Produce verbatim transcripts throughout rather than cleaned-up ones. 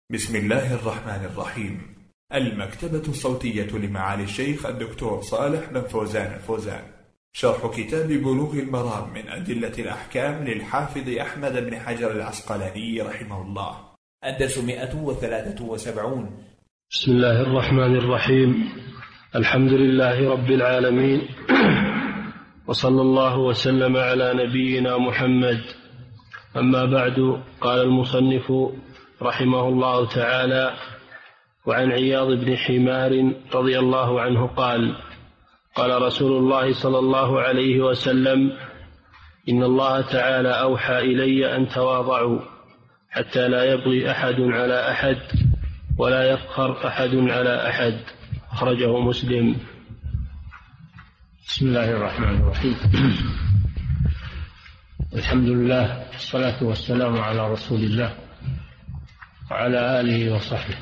بسم الله الرحمن الرحيم. المكتبة الصوتية لمعالي الشيخ الدكتور صالح بن فوزان الفوزان، شرح كتاب بلوغ المرام من أدلة الأحكام للحافظ أحمد بن حجر العسقلاني رحمه الله. الدرس مئة وثلاثة وسبعون. بسم الله الرحمن الرحيم. الحمد لله رب العالمين، وصلى الله وسلم على نبينا محمد. أما بعد، قال المصنف رحمه الله تعالى: وعن عياض بن حمار رضي الله عنه قال: قال رسول الله صلى الله عليه وسلم: إن الله تعالى أوحى إلي أن تواضعوا حتى لا يبغي أحد على أحد ولا يفخر أحد على أحد. أخرجه مسلم. بسم الله الرحمن الرحيم. الحمد لله والصلاة والسلام على رسول الله وعلى آله وصحبه.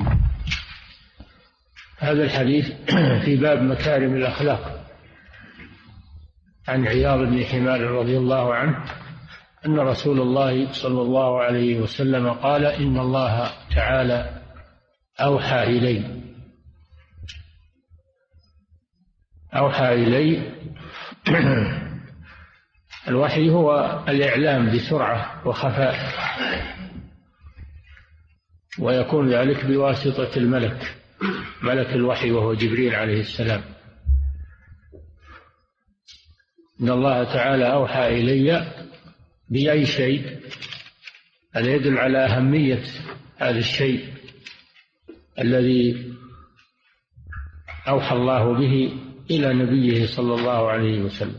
هذا الحديث في باب مكارم الأخلاق، عن عياض بن حمار رضي الله عنه أن رسول الله صلى الله عليه وسلم قال: إن الله تعالى أوحى إلي أوحى إلي الوحي هو الإعلام بسرعة وخفاء، ويكون ذلك بواسطة الملك ملك الوحي وهو جبريل عليه السلام. إن الله تعالى أوحى إلي بأي شيء، هذا يدل على أهمية هذا الشيء الذي أوحى الله به إلى نبيه صلى الله عليه وسلم،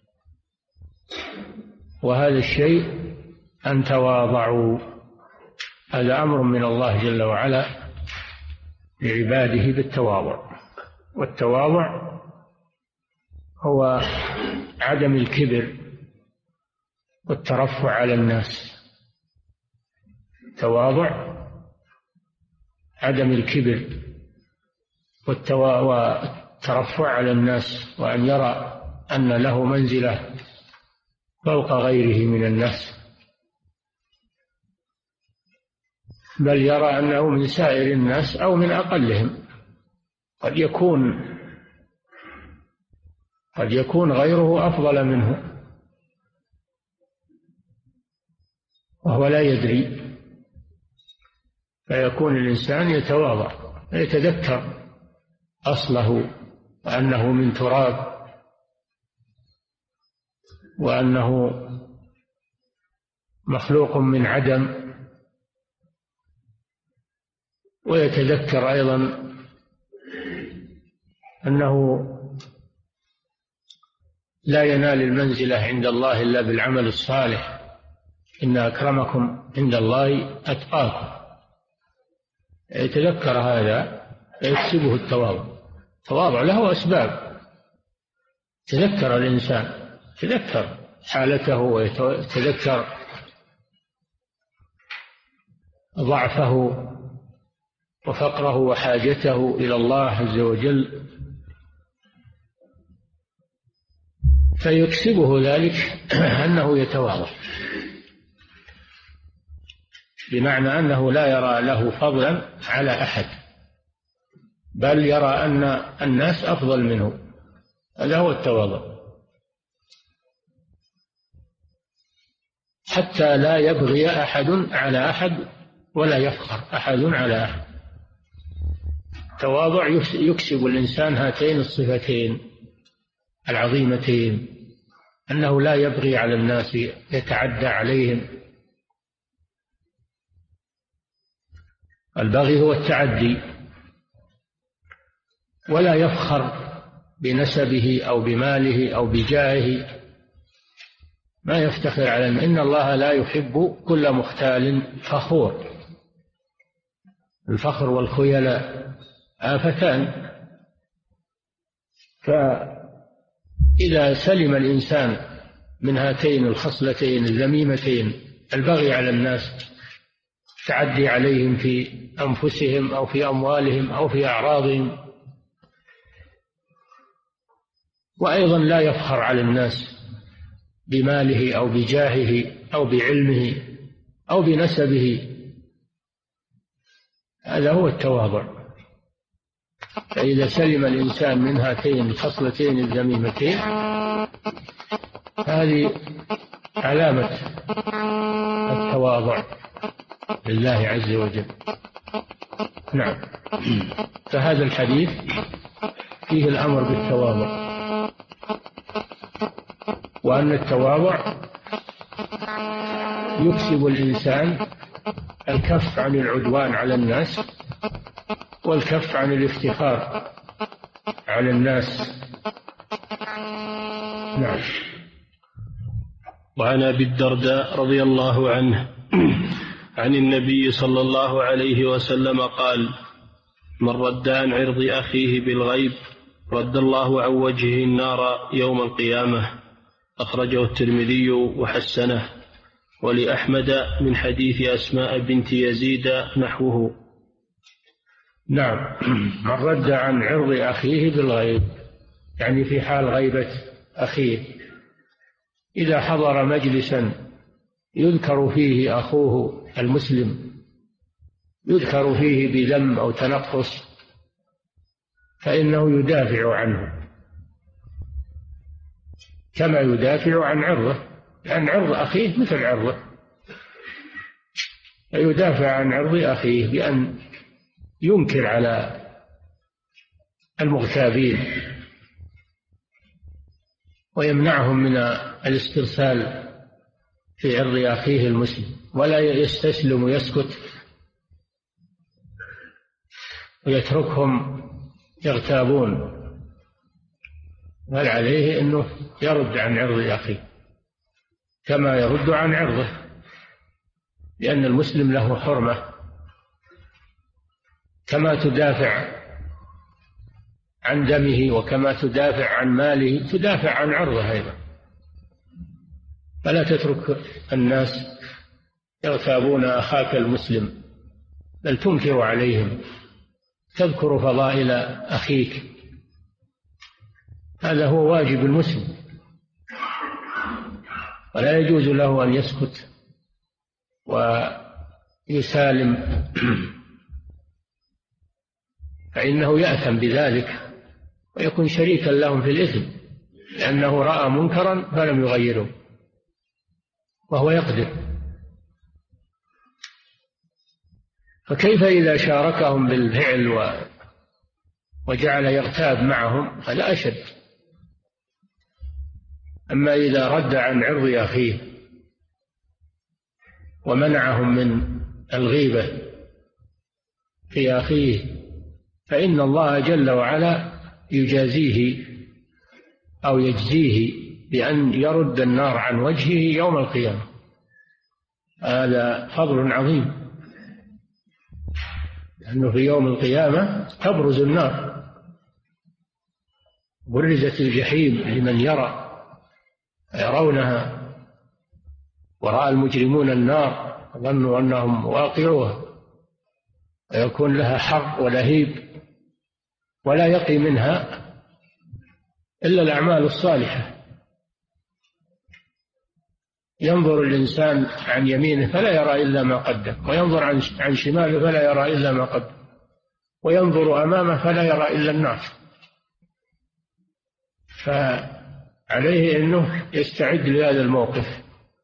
وهذا الشيء أن تواضعوا. هذا أمر من الله جل وعلا لعباده بالتواضع، والتواضع هو عدم الكبر والترفع على الناس. التواضع عدم الكبر والترفع على الناس، وأن يرى أن له منزلة فوق غيره من الناس، بل يرى أنه من سائر الناس أو من أقلهم. قد يكون قد يكون غيره أفضل منه وهو لا يدري، فيكون الإنسان يتواضع، يتذكر أصله وأنه من تراب، وأنه مخلوق من عدم، ويتذكر أيضا أنه لا ينال المنزلة عند الله إلا بالعمل الصالح. إن أكرمكم عند الله أتقاكم. يتذكر هذا فيكسبه التواضع. التواضع له أسباب. تذكر الإنسان، تذكر حالته ويتذكر ضعفه وفقره وحاجته إلى الله عز وجل، فيكسبه ذلك أنه يتواضع، بمعنى أنه لا يرى له فضلا على أحد، بل يرى أن الناس أفضل منه. هذا هو التواضع. حتى لا يبغي أحد على أحد ولا يفخر أحد على أحد. التواضع يكسب الإنسان هاتين الصفتين العظيمتين، أنه لا يبغي على الناس يتعدى عليهم. البغي هو التعدي. ولا يفخر بنسبه أو بماله أو بجاهه، ما يفتخر على الناس. إن الله لا يحب كل مختال فخور. الفخر والخيلاء آفتان، فإذا سلم الإنسان من هاتين الخصلتين الذميمتين، البغي على الناس، تعدي عليهم في أنفسهم أو في أموالهم أو في أعراضهم، وأيضا لا يفخر على الناس بماله أو بجاهه أو بعلمه أو بنسبه، هذا هو التواضع. فإذا سلم الإنسان من هاتين الخصلتين الذميمتين هذه علامة التواضع لله عز وجل. نعم. فهذا الحديث فيه الأمر بالتواضع، وأن التواضع يكسب الإنسان الكف عن العدوان على الناس والكف عن الافتخار على الناس. نعم. وعن أبي الدرداء رضي الله عنه عن النبي صلى الله عليه وسلم قال: من رد عن عرض أخيه بالغيب رد الله عن وجهه النار يوم القيامة. أخرجه الترمذي وحسنه، ولأحمد من حديث أسماء بنت يزيد نحوه. نعم. من رد عن عرض أخيه بالغيب يعني في حال غيبة أخيه، إذا حضر مجلسا يذكر فيه أخوه المسلم، يذكر فيه بذم أو تنقص، فإنه يدافع عنه كما يدافع عن عرضه، لأن عرض أخيه مثل عرضه، فيدافع عن عرض أخيه بأن ينكر على المغتابين ويمنعهم من الاسترسال في عرض أخيه المسلم، ولا يستسلم ويسكت ويتركهم يغتابون، بل عليه أنه يرد عن عرض أخيه كما يرد عن عرضه، لأن المسلم له حرمة، كما تدافع عن دمه وكما تدافع عن ماله تدافع عن عرضه أيضا. فلا تترك الناس يغتابون أخاك المسلم، بل تنكر عليهم، تذكر فضائل أخيك. هذا هو واجب المسلم، ولا يجوز له أن يسكت ويسالم، فإنه يأثم بذلك ويكون شريكا لهم في الإثم، لأنه رأى منكرا فلم يغيره وهو يقدر. فكيف إذا شاركهم بالفعل وجعل يغتاب معهم؟ هذا أشد. أما إذا رد عن عرض أخيه ومنعهم من الغيبة في أخيه فإن الله جل وعلا يجازيه أو يجزيه بأن يرد النار عن وجهه يوم القيامة. هذا فضل عظيم، لأنه في يوم القيامة تبرز النار، برزت الجحيم لمن يرى يرونها، ورأى المجرمون النار ظنوا أنهم واقعوها، ويكون لها حر ولهيب، ولا يقي منها إلا الأعمال الصالحة. ينظر الإنسان عن يمينه فلا يرى إلا ما قدم، وينظر عن شماله فلا يرى إلا ما قدم، وينظر أمامه فلا يرى إلا النار. فعليه أنه يستعد لهذا الموقف،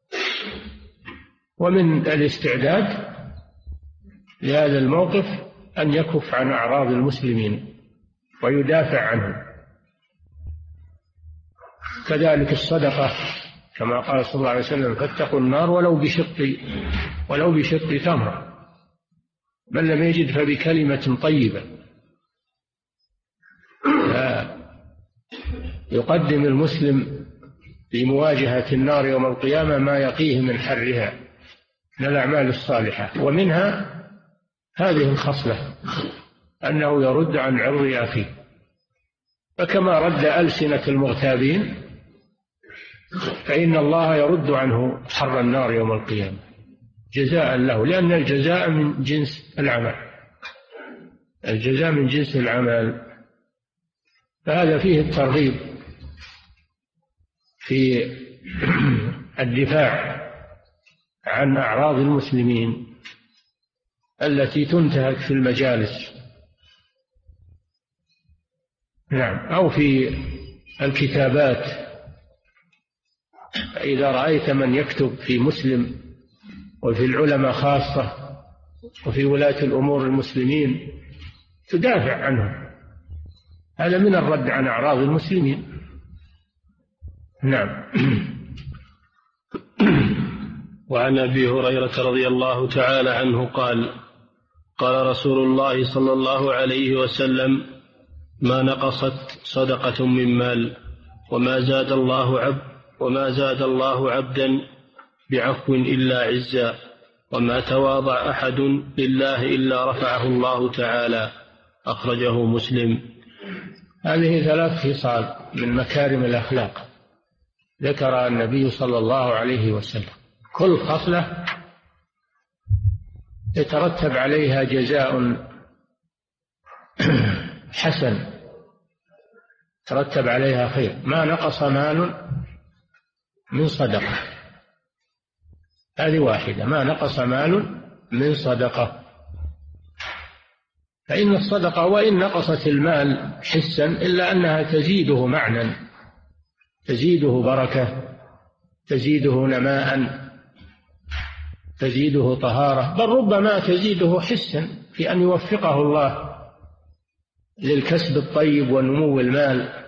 ومن الاستعداد لهذا الموقف أن يكف عن أعراض المسلمين ويدافع عنهم. كذلك الصدقة كما قال صلى الله عليه وسلم: فاتقوا النار ولو بشق ولو بشق تمرة، من لم يجد فبكلمة طيبة. يقدم المسلم لمواجهة النار يوم القيامة ما يقيه من حرها من الأعمال الصالحة، ومنها هذه الخصلة أنه يرد عن عرض أخيه. فكما رد ألسنة المغتابين فإن الله يرد عنه حر النار يوم القيامة جزاء له، لأن الجزاء من جنس العمل، الجزاء من جنس العمل. فهذا فيه الترغيب في الدفاع عن أعراض المسلمين التي تنتهك في المجالس، نعم، أو في الكتابات. إذا رأيت من يكتب في مسلم وفي العلماء خاصة وفي ولاة الأمور المسلمين تدافع عنهم، هذا من الرد عن أعراض المسلمين. نعم. وعن أبي هريرة رضي الله تعالى عنه قال: قال رسول الله صلى الله عليه وسلم: ما نقصت صدقة من مال، وما زاد الله عبد وما زاد الله عبدا بعفو إلا عزا، وما تواضع أحد لله إلا رفعه الله تعالى. أخرجه مسلم. هذه ثلاث خصال من مكارم الأخلاق ذكر النبي صلى الله عليه وسلم، كل خصلة يترتب عليها جزاء حسن، ترتب عليها خير. ما نقص مال من صدقة، هذه واحدة، ما نقص مال من صدقة. فإن الصدقة وإن نقصت المال حسا إلا أنها تزيده معنى، تزيده بركة، تزيده نماء، تزيده طهارة، بل ربما تزيده حسا في أن يوفقه الله للكسب الطيب ونمو المال،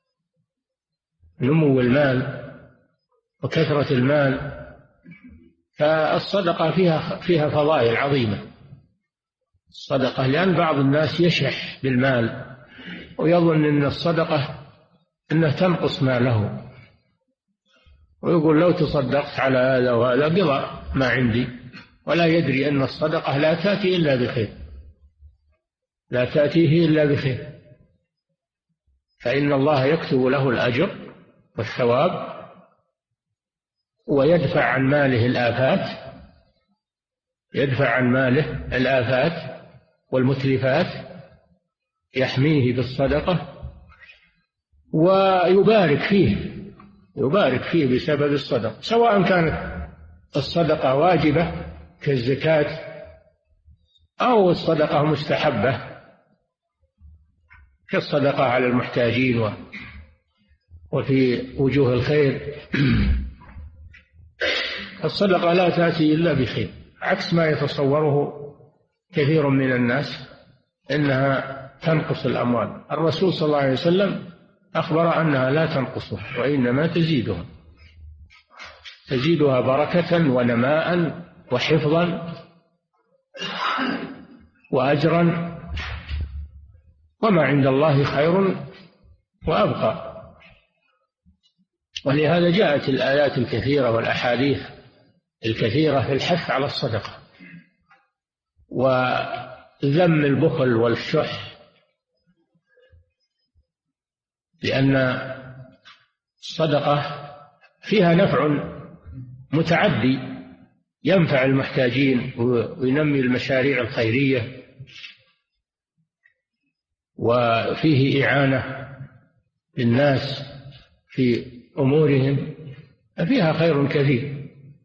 نمو المال وكثرة المال. فالصدقة فيها فيها فضائل عظيمة الصدقة، لأن بعض الناس يشح بالمال ويظن أن الصدقة أنها تنقص ماله، ويقول لو تصدقت على هذا وهذا قضى ما عندي، ولا يدري أن الصدقة لا تأتي إلا بخير، لا تأتيه إلا بخير، فإن الله يكتب له الأجر والثواب ويدفع عن ماله الآفات، يدفع عن ماله الآفات والمتلفات، يحميه بالصدقة ويبارك فيه، يبارك فيه بسبب الصدقة، سواء كانت الصدقة واجبة كالزكاة أو الصدقة مستحبة كالصدقة على المحتاجين وفي وجوه الخير. الصدقة لا تأتي إلا بخير، عكس ما يتصوره كثير من الناس إنها تنقص الأموال. الرسول صلى الله عليه وسلم أخبر أنها لا تنقصها وإنما تزيدها، تزيدها بركة ونماء وحفظا وأجرا، وما عند الله خير وأبقى. ولهذا جاءت الآيات الكثيرة والأحاديث الكثيرة في الحث على الصدقة وذم البخل والشح، لأن الصدقة فيها نفع متعدي، ينفع المحتاجين وينمي المشاريع الخيرية، وفيه إعانة للناس في أمورهم، فيها خير كثير.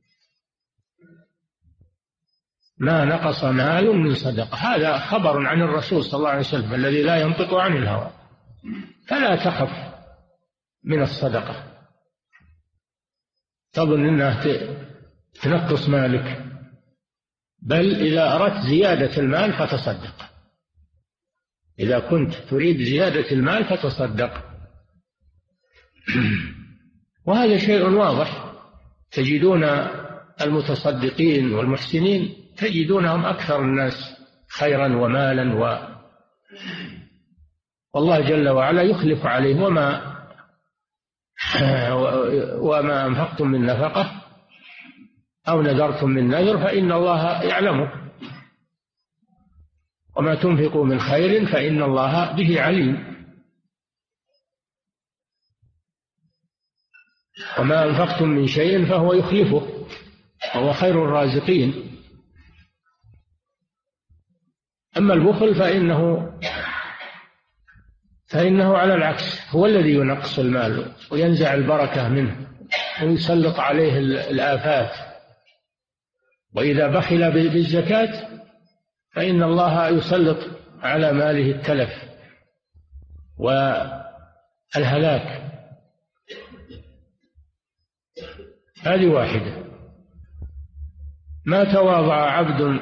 ما نقص مال من صدقة، هذا خبر عن الرسول صلى الله عليه وسلم الذي لا ينطق عن الهوى، فلا تخف من الصدقة تظن أنها تنقص مالك، بل إذا أردت زيادة المال فتصدق، إذا كنت تريد زيادة المال فتصدق. وهذا شيء واضح، تجدون المتصدقين والمحسنين تجدونهم أكثر الناس خيرا ومالا، و والله جل وعلا يخلف عليه وما وما أنفقتم من نفقة أو نذرتم من نذر فإن الله يعلمه، وما تنفقوا من خير فإن الله به عليم، وما أنفقتم من شيء فهو يخلفه وهو خير الرازقين. أما البخل فإنه فإنه على العكس، هو الذي ينقص المال وينزع البركة منه ويسلط عليه الآفات. وإذا بخل بالزكاة فإن الله يسلط على ماله التلف والهلاك. هذه واحدة. ما تواضع عبد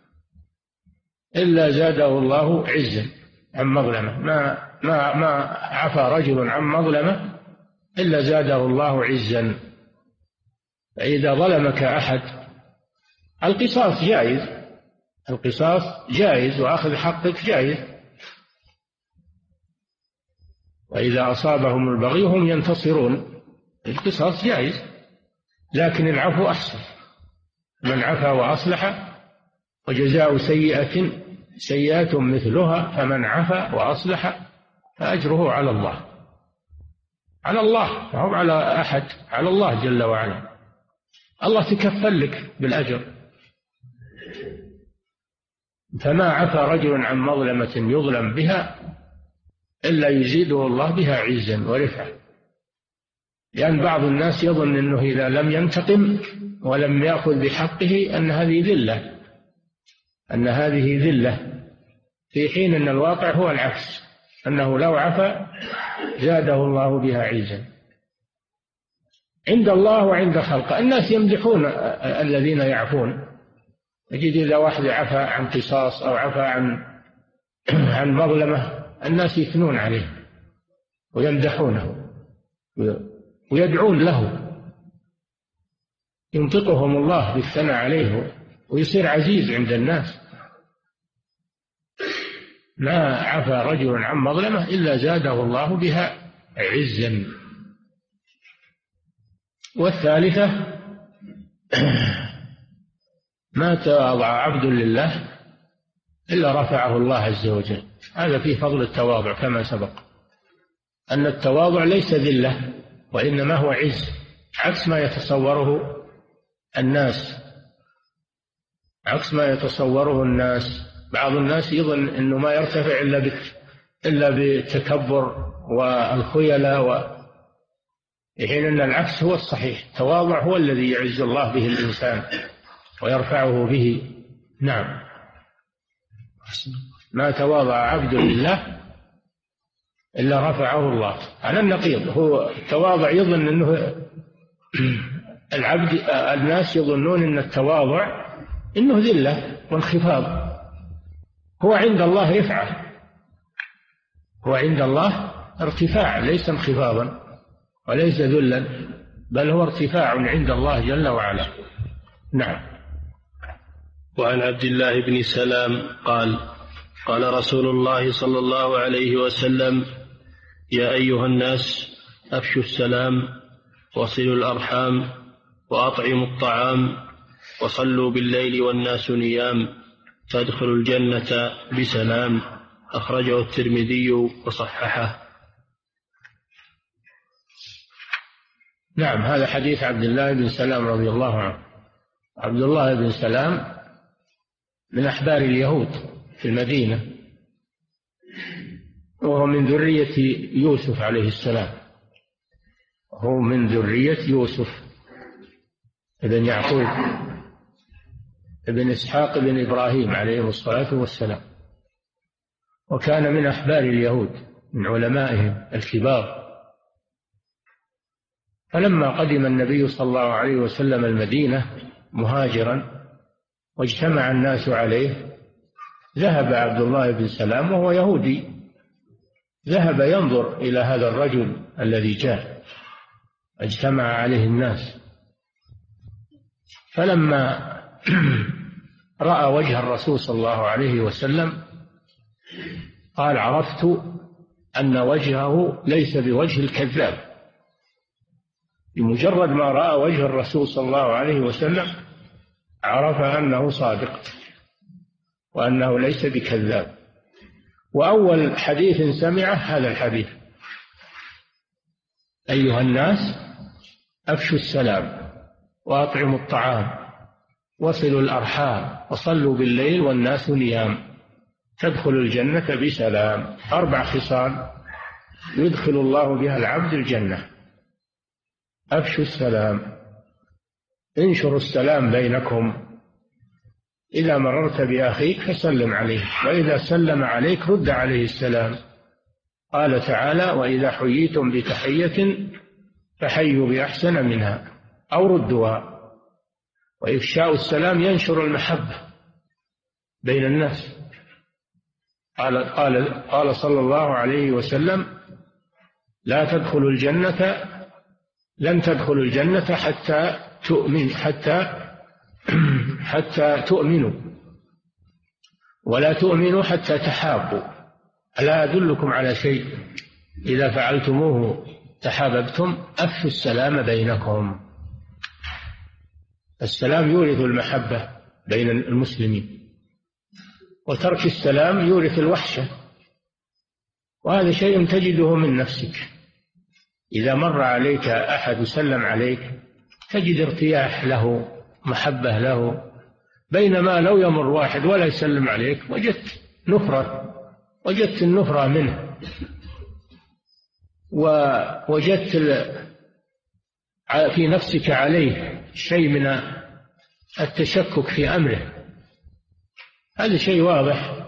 إلا زاده الله عزا عن مظلمة، ما ما ما عفا رجل عن مظلمة إلا زاده الله عزا. فإذا ظلمك أحد القصاص جائز، القصاص جائز وأخذ حقك جائز، وإذا أصابهم البغي هم ينتصرون القصاص جائز، لكن العفو أحسن. من عفا وأصلح وجزاء سيئة سيئات مثلها، فمن عفا وأصلح فأجره على الله، على الله، فهو على أحد، على الله جل وعلا. الله تكفل لك بالأجر. فما عفا رجل عن مظلمة يظلم بها إلا يزيده الله بها عزا ورفعة. لأن بعض الناس يظن أنه إذا لم ينتقم ولم يأخذ بحقه أن هذه ذلة، أن هذه ذلة، في حين أن الواقع هو العكس، أنه لو عفا زاده الله بها عزا عند الله وعند خلقه. الناس يمدحون الذين يعفون، تجد إذا واحد عفا عن قصاص أو عفا عن عن مظلمة الناس يثنون عليه ويمدحونه ويدعون له، ينطقهم الله بالثناء عليه ويصير عزيز عند الناس. ما عفا رجل عن مظلمة إلا زاده الله بها عزا. والثالثة ما تواضع عبد لله إلا رفعه الله عز وجل. هذا فيه فضل التواضع كما سبق، أن التواضع ليس ذلة وإنما هو عز، عكس ما يتصوره الناس، عكس ما يتصوره الناس. بعض الناس يظن أنه ما يرتفع إلا إلا بالتكبر والخيلاء، و حين أن العكس هو الصحيح. التواضع هو الذي يعز الله به الإنسان ويرفعه به. نعم. ما تواضع عبد لله إلا رفعه الله. على النقيض، هو التواضع يظن أنه العبد، الناس يظنون أن التواضع إنه ذلة وانخفاض. هو عند الله رفعة، هو عند الله ارتفاع، ليس انخفاضا وليس ذلا، بل هو ارتفاع عند الله جل وعلا. نعم. وعن عبد الله بن سلام قال قال رسول الله صلى الله عليه وسلم: يا أيها الناس أفشوا السلام وصلوا الأرحام وأطعموا الطعام وصلوا بالليل والناس نيام فادخلوا الجنة بسلام. أخرجه الترمذي وصححه. نعم. هذا حديث عبد الله بن سلام رضي الله عنه. عبد الله بن سلام من أحبار اليهود في المدينة، وهو من ذرية يوسف عليه السلام، هو من ذرية يوسف ابن يعقوب ابن إسحاق ابن إبراهيم عليه الصلاة والسلام، وكان من أحبار اليهود من علمائهم الكبار. فلما قدم النبي صلى الله عليه وسلم المدينة مهاجرا واجتمع الناس عليه، ذهب عبد الله بن سلام وهو يهودي، ذهب ينظر إلى هذا الرجل الذي جاء، اجتمع عليه الناس. فلما رأى وجه الرسول صلى الله عليه وسلم قال: عرفت أن وجهه ليس بوجه الكذاب. بمجرد ما رأى وجه الرسول صلى الله عليه وسلم عرف أنه صادق وأنه ليس بكذاب. وأول حديث سمعه هذا الحديث: أيها الناس أفشوا السلام وأطعموا الطعام وصلوا الأرحام وصلوا بالليل والناس نيام تدخلوا الجنة بسلام. أربع خصال يدخل الله بها العبد الجنة: أفشوا السلام، انشروا السلام بينكم، إذا مررت بأخيك فسلم عليه، وإذا سلم عليك رد عليه السلام. قال تعالى: وإذا حييتم بتحية فحيوا بأحسن منها أو ردوها. وإفشاء السلام ينشر المحبة بين الناس. قال, قال, قال صلى الله عليه وسلم: لا تدخلوا الجنة لن تدخلوا الجنة حتى تؤمن حتى حتى تؤمنوا، ولا تؤمنوا حتى تحابوا. ألا أدلكم على شيء إذا فعلتموه تحاببتم؟ أفشوا السلام بينكم. السلام يورث المحبة بين المسلمين، وترك السلام يورث الوحشة، وهذا شيء تجده من نفسك. إذا مر عليك أحد سلم عليك تجد ارتياح له، محبة له، بينما لو يمر واحد ولا يسلم عليك وجدت نفرة، وجدت النفرة منه، ووجدت في نفسك عليه شيء من التشكك في أمره. هذا شيء واضح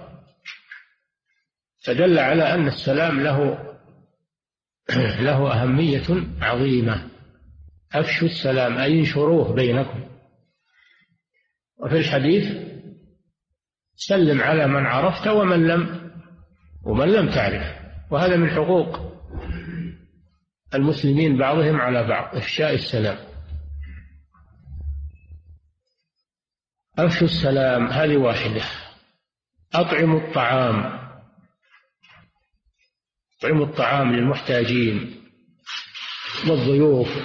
فدل على أن السلام له له أهمية عظيمة. أفشوا السلام أي انشروه بينكم. وفي الحديث: سلم على من عرفت ومن لم ومن لم تعرف. وهذا من حقوق المسلمين بعضهم على بعض، إفشاء السلام. أفشوا السلام هذه واحدة. أطعموا الطعام، أطعموا الطعام للمحتاجين، للضيوف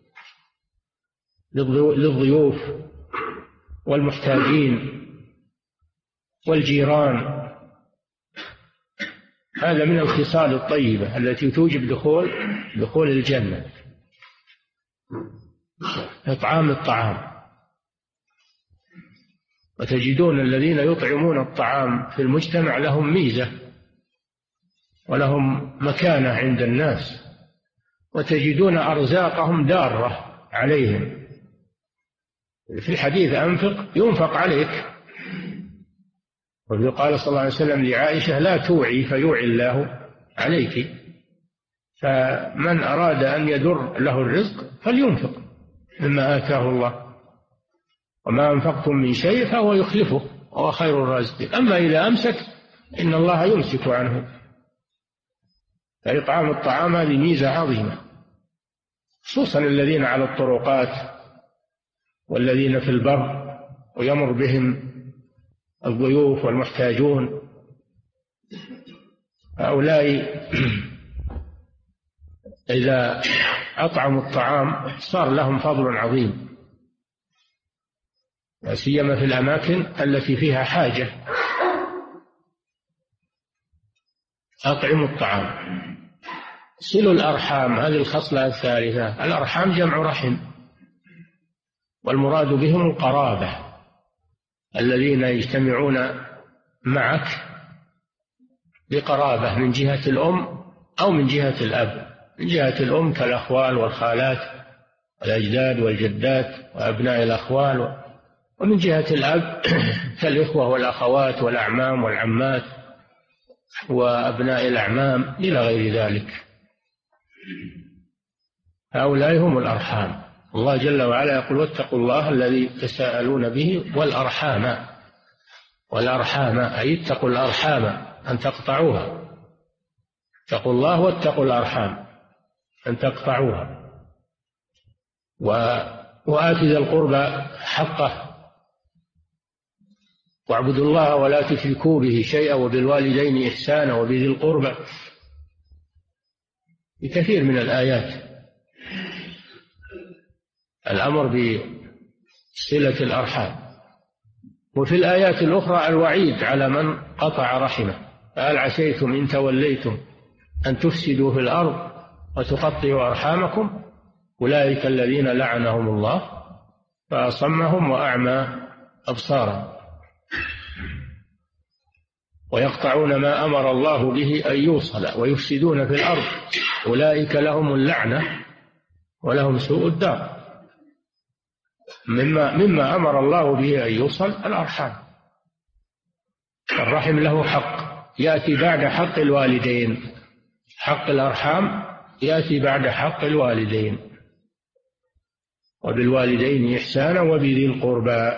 للضيوف والمحتاجين والجيران. هذا من الخصال الطيبة التي توجب دخول دخول الجنة، إطعام الطعام. وتجدون الذين يطعمون الطعام في المجتمع لهم ميزة ولهم مكانة عند الناس، وتجدون أرزاقهم دارة عليهم. في الحديث: أنفق ينفق عليك. وقال صلى الله عليه وسلم لعائشة: لا توعي فيوعي الله عليك. فمن أراد أن يدر له الرزق فلينفق مما آتاه الله، وما أنفقتم من شيء فهو يخلفه وهو خير الرازقين. أما إذا أمسك إن الله يمسك عنه. فإطعام الطعام هذه ميزة عظيمة، خصوصا الذين على الطرقات والذين في البر ويمر بهم الضيوف والمحتاجون. هؤلاء إذا أطعموا الطعام صار لهم فضل عظيم، لا سيما في الأماكن التي فيها حاجة. أطعموا الطعام. صلوا الأرحام، هذه الخصلة الثالثة. الأرحام جمع رحم، والمراد بهم القرابة الذين يجتمعون معك بقرابة من جهة الأم أو من جهة الأب. من جهة الأم كالأخوال والخالات والأجداد والجدات وأبناء الأخوال، ومن جهة الأب كالإخوة والأخوات والأعمام والعمات وأبناء الأعمام إلى غير ذلك. هؤلاء هم الأرحام. الله جل وعلا يقول: واتقوا الله الذي تساءلون به والأرحام. والأرحام أي اتقوا الأرحام أن تقطعوها. اتقوا الله واتقوا الأرحام أن تقطعوها. وآت ذا القربى حقه واعبدوا الله ولا تشركوا به شيئا وبالوالدين إحسانا وبذي القربى، بكثير من الآيات الأمر بصلة الأرحام. وفي الآيات الأخرى الوعيد على من قطع رحمه. فهل عسيتم إن توليتم أن تفسدوا في الأرض وتقطعوا أرحامكم أولئك الذين لعنهم الله فأصمهم وأعمى أبصارهم ويقطعون ما أمر الله به أن يوصل ويفسدون في الأرض أولئك لهم اللعنة ولهم سوء الدار. مما, مما أمر الله به أن يوصل الأرحام، الرحم له حق يأتي بعد حق الوالدين، حق الأرحام يأتي بعد حق الوالدين. وبالوالدين إحسانا وبذي القربى.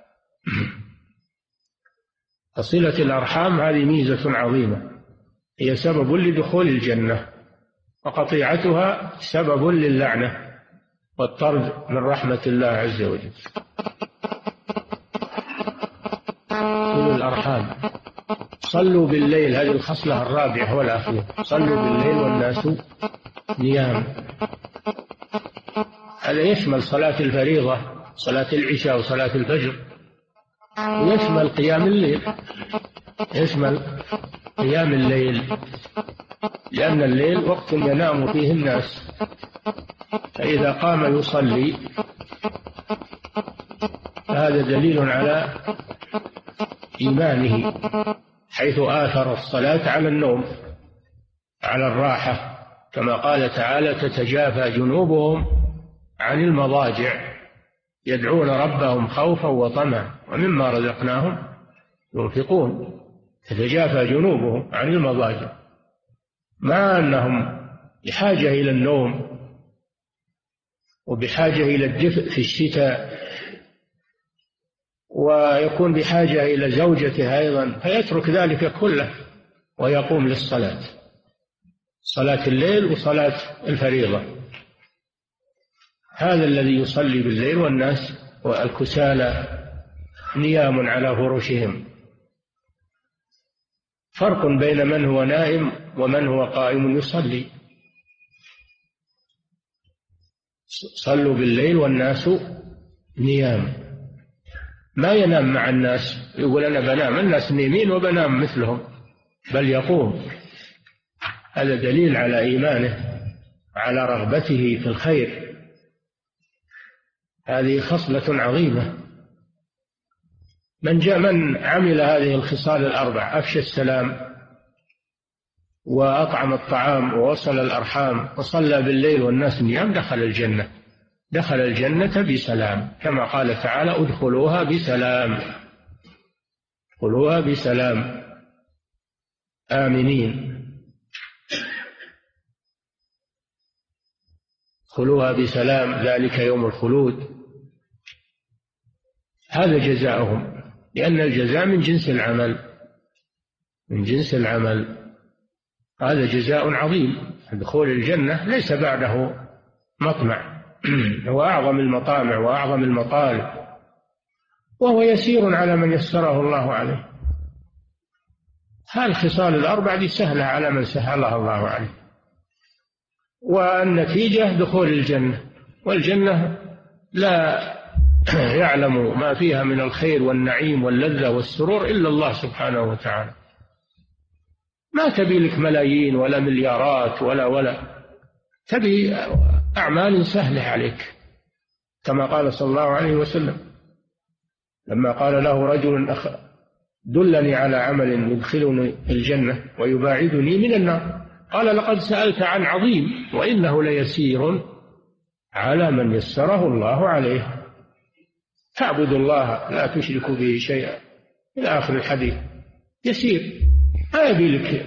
فصلة الأرحام هذه ميزة عظيمة، هي سبب لدخول الجنة، وقطيعتها سبب للعنة والطرد من رحمة الله عز وجل. صلوا الأرحام. صلوا بالليل، هذه الخصلة الرابعة والأخيرة. صلوا بالليل والناس نيام. هذا يشمل صلاة الفريضة، صلاة العشاء وصلاة الفجر، ويشمل قيام الليل، يشمل قيام الليل، لأن الليل وقت ينام فيه الناس، فإذا قام يصلي فهذا دليل على إيمانه، حيث آثر الصلاة على النوم، على الراحة، كما قال تعالى: تتجافى جنوبهم عن المضاجع يدعون ربهم خوفا وطمعا ومما رزقناهم ينفقون. تتجافى جنوبهم عن المضاجع، مع أنهم بحاجة إلى النوم وبحاجة إلى الدفء في الشتاء، ويكون بحاجة إلى زوجته أيضا، فيترك ذلك كله ويقوم للصلاة، صلاة الليل وصلاة الفريضة. هذا الذي يصلي بالليل والناس والكسالى نيام على فرشهم. فرق بين من هو نائم ومن هو قائم يصلي. صلوا بالليل والناس نيام، ما ينام مع الناس يقول أنا بنام، الناس نيمين وبنام مثلهم، بل يقوم. هذا دليل على إيمانه، على رغبته في الخير. هذه خصلة عظيمة. من جاء من عمل هذه الخصال الأربع، أفشى السلام وأطعم الطعام ووصل الأرحام وصلى بالليل والناس نيام، دخل الجنة، دخل الجنة بسلام، كما قال تعالى: ادخلوها بسلام، ادخلوها بسلام آمنين، ادخلوها بسلام، ذلك يوم الخلود. هذا جزاؤهم، لأن الجزاء من جنس العمل، من جنس العمل. هذا جزاء عظيم. دخول الجنة ليس بعده مطمع، هو أعظم المطامع وأعظم المطالب، وهو يسير على من يسره الله عليه. هالخصال الأربع دي سهلة على من سهلها الله عليه، والنتيجة دخول الجنة. والجنة لا يعلم ما فيها من الخير والنعيم واللذة والسرور إلا الله سبحانه وتعالى. ما تبي لك ملايين ولا مليارات ولا ولا تبي أعمال سهلة عليك، كما قال صلى الله عليه وسلم لما قال له رجل: أخ دلني على عمل يدخلني الجنة ويباعدني من النار، قال: لقد سألت عن عظيم وإنه ليسير على من يسره الله عليه. فاعبدوا الله لا تشركوا به شيئا إلى آخر الحديث. يسير، ما يبي لك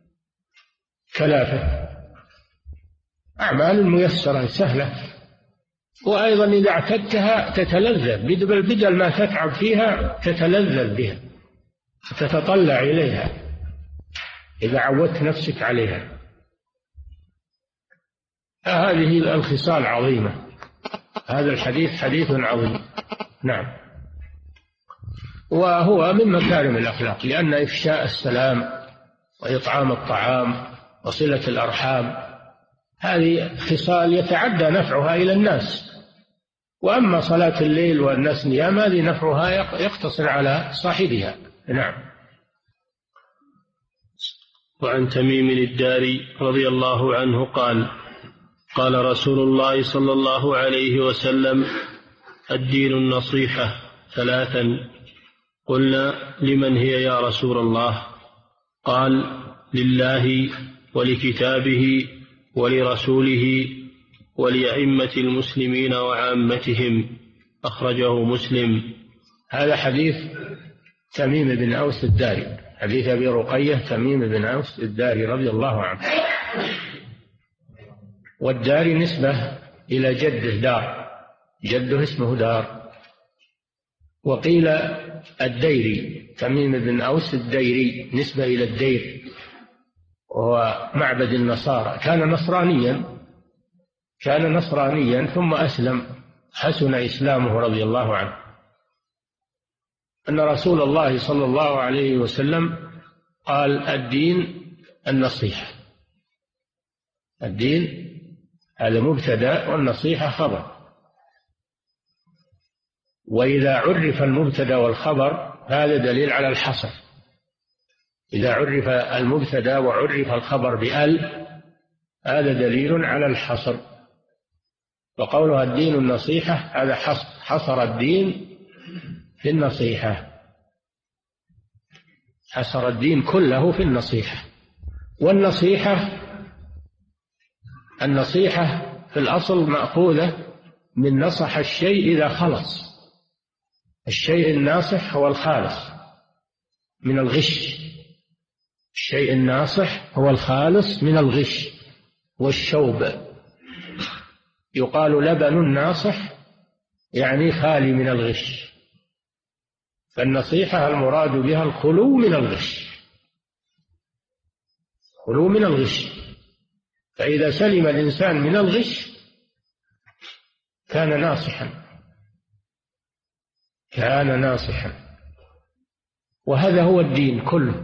كلافة، أعمال ميسرة سهلة. وأيضا إذا اعتدتها تتلذذ، بدل ما تتعب فيها تتلذذ بها، تتطلع إليها إذا عودت نفسك عليها. هذه الخصال عظيمة. هذا الحديث حديث عظيم. نعم. وهو من مكارم الأخلاق، لأن إفشاء السلام وإطعام الطعام وصلة الأرحام هذه خصال يتعدى نفعها إلى الناس. وأما صلاة الليل والناس نيام هذه نفعها يقتصر على صاحبها. نعم. وعن تميم الداري رضي الله عنه قال: قال رسول الله صلى الله عليه وسلم: الدين النصيحة ثلاثا. قلنا: لمن هي يا رسول الله؟ قال: لله ولكتابه ولرسوله ولأئمة المسلمين وعامتهم. أخرجه مسلم. هذا حديث تميم بن أوس الداري، حديث أبي رقية تميم بن أوس الداري رضي الله عنه. والداري نسبة إلى جده دار، جده اسمه دار. وقيل الديري، تميم بن أوس الديري نسبة إلى الدير، وهو معبد النصارى. كان نصرانيا كان نصرانيا ثم أسلم، حسن إسلامه رضي الله عنه. أن رسول الله صلى الله عليه وسلم قال: الدين النصيحة. الدين هذا مبتدأ والنصيحة خبر. وإذا عرف المبتدأ والخبر هذا دليل على الحصر. إذا عرف المبتدأ وعرف الخبر بأل هذا دليل على الحصر. وقولها الدين النصيحة هذا حصر، حصر الدين في النصيحة، حصر الدين كله في النصيحة. والنصيحة النصيحة في الأصل مأخوذة من نصح الشيء إذا خلص. الشيء الناصح هو الخالص من الغش. الشيء الناصح هو الخالص من الغش والشوب. يقال لبن ناصح يعني خالي من الغش. فالنصيحة المراد بها الخلو من الغش، خلو من الغش. فإذا سلم الإنسان من الغش كان ناصحا، كان ناصحا. وهذا هو الدين كله.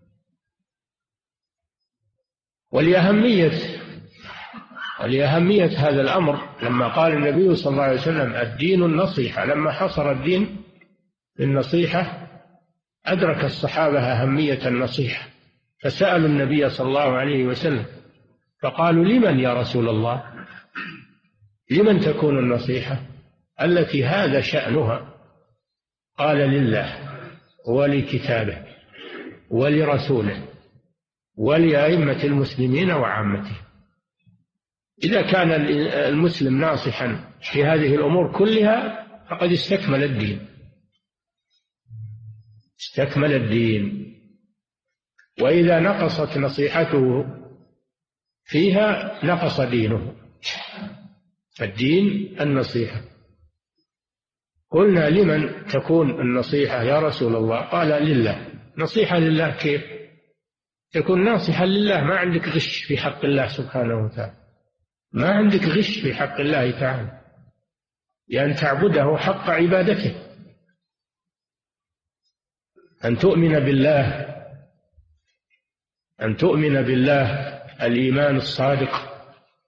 ولأهمية ولأهمية هذا الأمر لما قال النبي صلى الله عليه وسلم الدين النصيحة، لما حصر الدين بالنصيحة أدرك الصحابة أهمية النصيحة، فسألوا النبي صلى الله عليه وسلم فقالوا: لمن يا رسول الله؟ لمن تكون النصيحة التي هذا شأنها؟ قال: لله ولكتابه ولرسوله ولأئمة المسلمين وعامته. إذا كان المسلم ناصحا في هذه الأمور كلها فقد استكمل الدين، استكمل الدين. وإذا نقصت نصيحته فيها نقص دينه. الدين النصيحة. قلنا: لمن تكون النصيحة يا رسول الله؟ قال: لله. نصيحة لله كيف؟ تكون ناصحا لله، ما عندك غش في حق الله سبحانه وتعالى، ما عندك غش في حق الله تعالى، لأن تعبده حق عبادته، أن تؤمن بالله، أن تؤمن بالله الإيمان الصادق،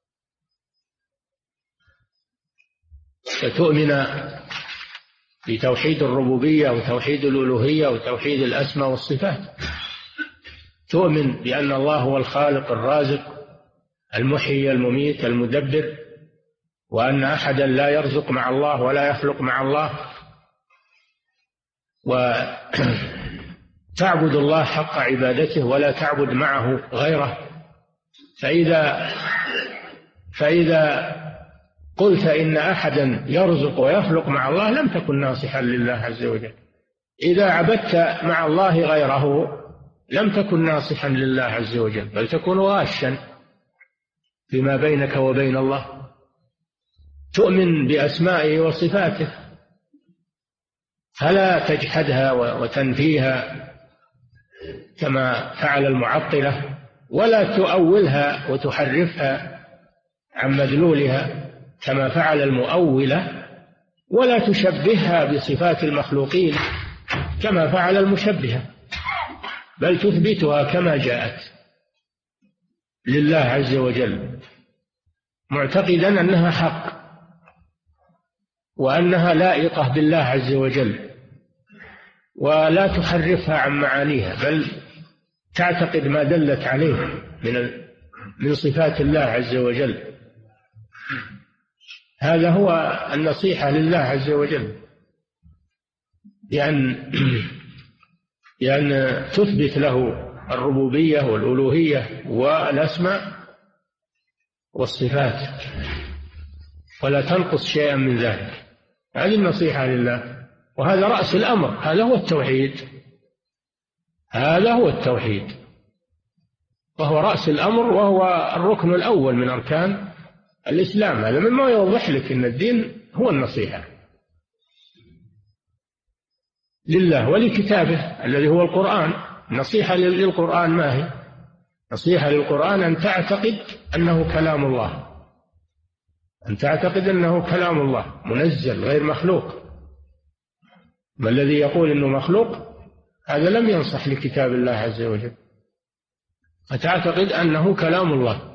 فتؤمن بتوحيد الربوبية وتوحيد الألوهية وتوحيد الأسماء والصفات. تؤمن بأن الله هو الخالق الرازق المحيي المميت المدبر، وأن أحدا لا يرزق مع الله ولا يخلق مع الله، وتعبد الله حق عبادته ولا تعبد معه غيره. فإذا فإذا قلت إن أحدا يرزق ويخلق مع الله لم تكن ناصحا لله عز وجل. إذا عبدت مع الله غيره لم تكن ناصحا لله عز وجل، بل تكون غاشا فيما بينك وبين الله. تؤمن بأسمائه وصفاته فلا تجحدها وتنفيها كما فعل المعطلة، ولا تؤولها وتحرفها عن مدلولها كما فعل المؤولة، ولا تشبهها بصفات المخلوقين كما فعل المشبهة، بل تثبتها كما جاءت لله عز وجل، معتقدا أنها حق وأنها لائقة بالله عز وجل، ولا تحرفها عن معانيها، بل تعتقد ما دلت عليه من من صفات الله عز وجل. هذا هو النصيحة لله عز وجل، لأن لأن تثبت له الربوبية والألوهية والأسماء والصفات ولا تنقص شيئا من ذلك. هذه النصيحة لله، وهذا رأس الأمر، هذا هو التوحيد. هذا هو التوحيد، وهو رأس الأمر، وهو الركن الأول من أركان الإسلام. هذا مما يوضح لك أن الدين هو النصيحة لله ولكتابه الذي هو القرآن. نصيحة للقرآن ما هي؟ نصيحة للقرآن أن تعتقد أنه كلام الله، أن تعتقد أنه كلام الله منزل غير مخلوق. ما الذي يقول أنه مخلوق هذا لم ينصح لكتاب الله عز وجل. فتعتقد أنه كلام الله،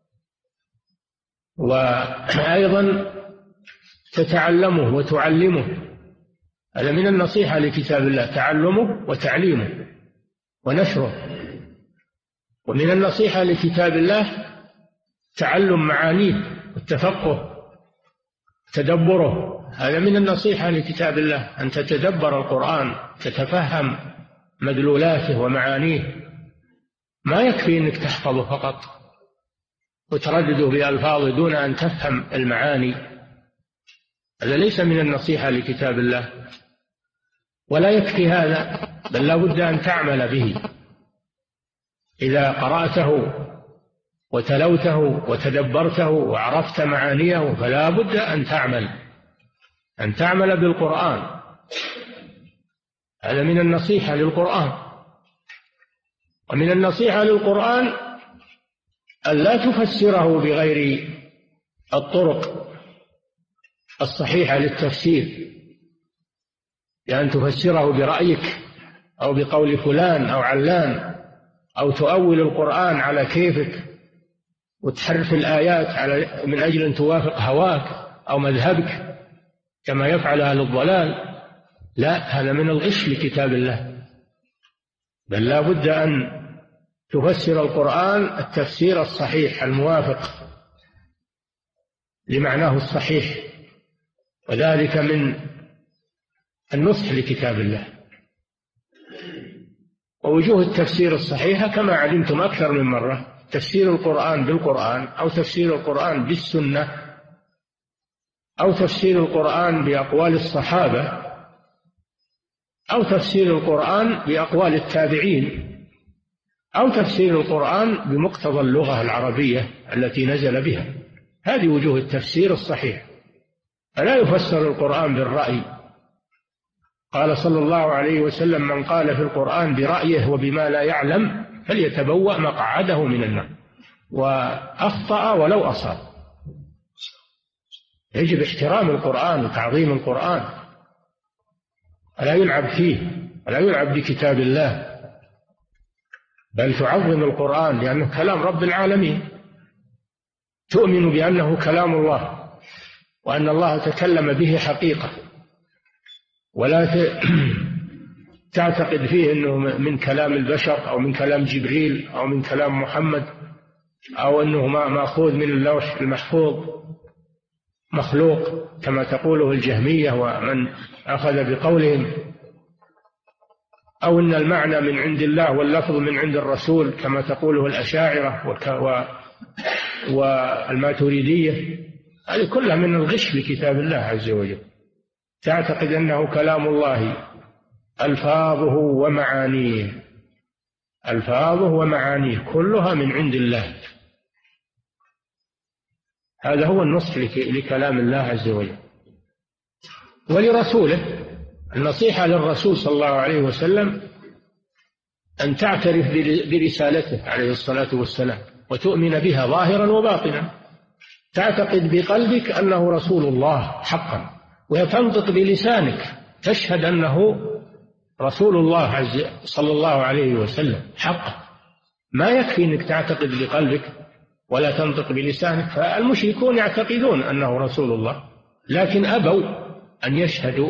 وأيضا تتعلمه وتعلمه. هذا من النصيحة لكتاب الله، تعلمه وتعليمه ونشره. ومن النصيحة لكتاب الله تعلم معانيه والتفقه، تدبره. هذا من النصيحة لكتاب الله، أن تتدبر القرآن، تتفهم مدلولاته ومعانيه. ما يكفي أنك تحفظه فقط وتردده بألفاظه دون أن تفهم المعاني. هذا ليس من النصيحة لكتاب الله. ولا يكفي هذا، بل لا بد أن تعمل به. إذا قرأته وتلوته وتدبرته وعرفت معانيه فلا بد أن تعمل أن تعمل بالقرآن. هذا من النصيحة للقرآن. ومن النصيحة للقرآن أن لا تفسره بغير الطرق الصحيحة للتفسير، يعني تفسره برأيك أو بقول فلان أو علان، أو تؤول القرآن على كيفك وتحرف الآيات على من أجل أن توافق هواك أو مذهبك كما يفعل أهل الضلال. لا، هذا من الغش لكتاب الله. بل لا بد أن تفسر القرآن التفسير الصحيح الموافق لمعناه الصحيح، وذلك من النصح لكتاب الله. ووجوه التفسير الصحيحة كما علمتم أكثر من مرة: تفسير القرآن بالقرآن، أو تفسير القرآن بالسنة، أو تفسير القرآن بأقوال الصحابة، أو تفسير القرآن بأقوال التابعين، أو تفسير القرآن بمقتضى اللغة العربية التي نزل بها. هذه وجوه التفسير الصحيح. فلا يفسر القرآن بالرأي. قال صلى الله عليه وسلم: من قال في القرآن برأيه وبما لا يعلم فليتبوأ مقعده من النار. وأخطأ ولو أصاب. يجب احترام القرآن وتعظيم القرآن، ولا يلعب فيه، ولا يلعب بكتاب الله، بل تعظم القرآن لأنه كلام رب العالمين. تؤمن بأنه كلام الله، وأن الله تكلم به حقيقة، ولا تعتقد فيه أنه من كلام البشر أو من كلام جبريل أو من كلام محمد، أو أنه مأخوذ من اللوح المحفوظ مخلوق كما تقوله الجهمية ومن أخذ بقولهم، أو أن المعنى من عند الله واللفظ من عند الرسول كما تقوله الأشاعرة والماتريدية. هذه كلها من الغش بكتاب الله عز وجل. تعتقد أنه كلام الله ألفاظه ومعانيه، ألفاظه ومعانيه كلها من عند الله. هذا هو النصح لكلام الله عز وجل ولرسوله. النصيحة للرسول صلى الله عليه وسلم أن تعترف برسالته عليه الصلاة والسلام وتؤمن بها ظاهرا وباطنا. تعتقد بقلبك أنه رسول الله حقا، وتنطق بلسانك تشهد أنه رسول الله عز صلى الله عليه وسلم حقا. ما يكفي أنك تعتقد بقلبك ولا تنطق بلسانك. فالمشركون يعتقدون أنه رسول الله، لكن أبوا أن يشهدوا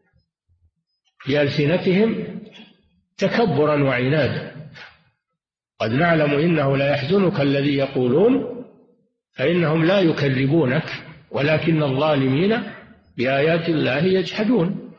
بألسنتهم تكبرا وعنادا. قد نعلم إنه لا يحزنك الذي يقولون فإنهم لا يكذبونك ولكن الظالمين بآيات الله يجحدون.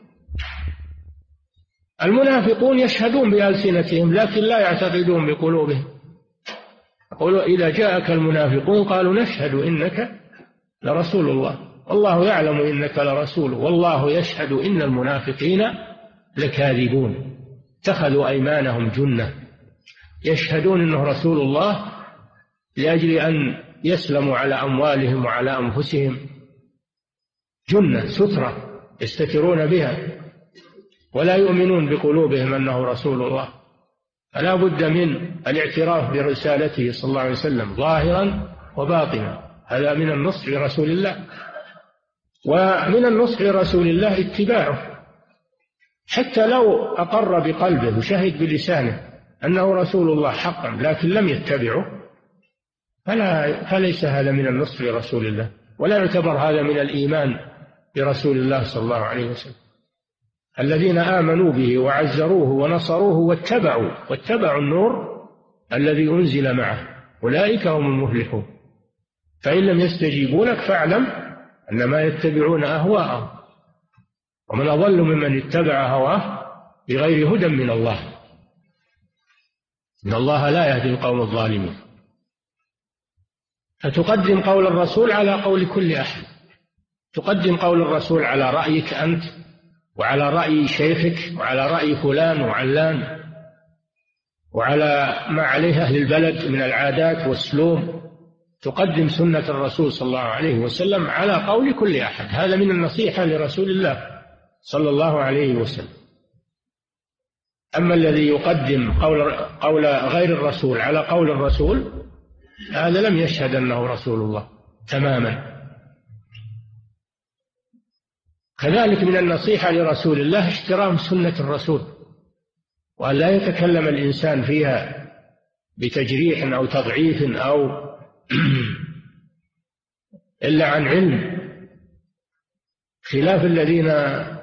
المنافقون يشهدون بألسنتهم لكن لا يعتقدون بقلوبهم. يقولوا: إذا جاءك المنافقون قالوا نشهد إنك لرسول الله والله يعلم إنك لرسول والله يشهد إن المنافقين لكاذبون. اتخذوا أيمانهم جنة، يشهدون أنه رسول الله لأجل أن يسلموا على أموالهم وعلى أنفسهم، جنة سترة يستترون بها، ولا يؤمنون بقلوبهم أنه رسول الله. فلا بد من الاعتراف برسالته صلى الله عليه وسلم ظاهرا وباطنا، هذا من النصح لرسول الله. ومن النصح لرسول الله اتباعه، حتى لو أقر بقلبه وشهد بلسانه أنه رسول الله حقا لكن لم يتبعه، فلا فليس هذا من النصح لرسول الله، ولا يعتبر هذا من الإيمان برسول الله صلى الله عليه وسلم. الذين آمنوا به وعزروه ونصروه واتبعوا واتبعوا النور الذي أنزل معه أولئك هم المفلحون. فإن لم يستجيبوا لك فاعلم أنما يتبعون أهواءهم، ومن أضل ممن اتبع هواه بغير هدى من الله، إن الله لا يهدي القوم الظالمين. فتقدم قول الرسول على قول كل أحد، تقدم قول الرسول على رأيك أنت وعلى رأي شيخك وعلى رأي فلان وعلان وعلى ما عليه أهل البلد من العادات والسلوم. تقدم سنة الرسول صلى الله عليه وسلم على قول كل أحد، هذا من النصيحة لرسول الله صلى الله عليه وسلم. أما الذي يقدم قول, قول غير الرسول على قول الرسول، هذا لم يشهد أنه رسول الله تماما. كذلك من النصيحة لرسول الله احترام سنة الرسول، وأن لا يتكلم الإنسان فيها بتجريح أو تضعيف أو إلا عن علم، خلاف الذين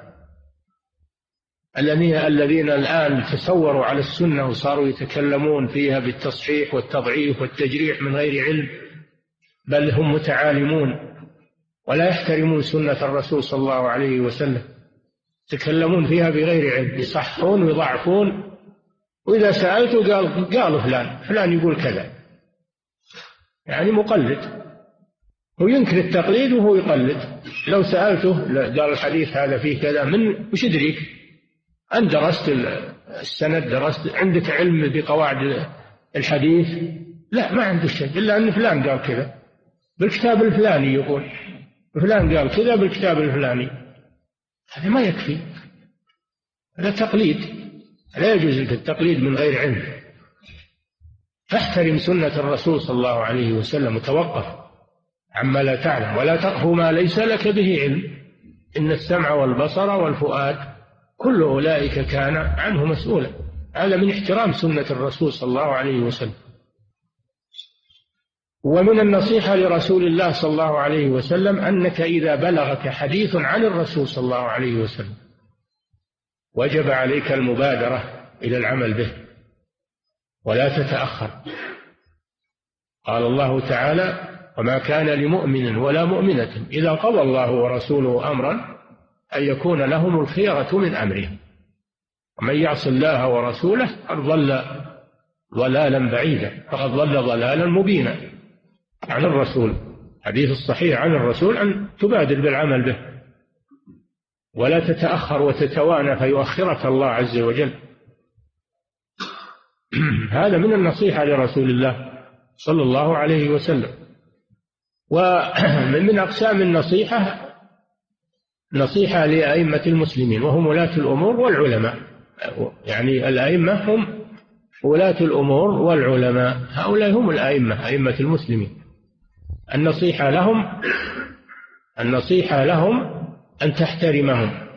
الذين الذين الآن تسوروا على السنة وصاروا يتكلمون فيها بالتصحيح والتضعيف والتجريح من غير علم، بل هم متعالمون ولا يحترمون سنة الرسول صلى الله عليه وسلم، يتكلمون فيها بغير علم، يصحون ويضعفون، وإذا سألته قال قالوا فلان فلان يقول كذا، يعني مقلد، هو ينكر التقليد وهو يقلد. لو سألته قال الحديث هذا فيه كذا، من وش يدريك؟ أنت درست السند، درست، عندك علم بقواعد الحديث؟ لا، ما عندك شيء إلا أن فلان قال كذا بالكتاب الفلاني، يقول فلان قال كذا بالكتاب الفلاني، هذا ما يكفي، هذا تقليد، لا يجوز لك التقليد من غير علم. فاحترم سنة الرسول صلى الله عليه وسلم وتوقف عما لا تعلم، ولا تقف ما ليس لك به علم، إن السمع والبصر والفؤاد كل أولئك كان عنه مسؤولا. هذا من احترام سنة الرسول صلى الله عليه وسلم. ومن النصيحة لرسول الله صلى الله عليه وسلم أنك إذا بلغك حديث عن الرسول صلى الله عليه وسلم وجب عليك المبادرة إلى العمل به ولا تتأخر. قال الله تعالى: وما كان لمؤمن ولا مؤمنة إذا قضى الله ورسوله أمرا أن يكون لهم الخيرة من أمرهم ومن يعص الله ورسوله فقد ضل ضلالا بعيدا، فقد ضل ضلالا مبينا. عن الرسول، حديث الصحيح عن الرسول أن تبادر بالعمل به ولا تتأخر وتتوانى فيؤخرك الله عز وجل. هذا من النصيحة لرسول الله صلى الله عليه وسلم. ومن أقسام النصيحة نصيحة لأئمة المسلمين وهم ولاة الأمور والعلماء، يعني الأئمة هم ولاة الأمور والعلماء، هؤلاء هم الأئمة، أئمة المسلمين. النصيحة لهم النصيحة لهم أن تحترمهم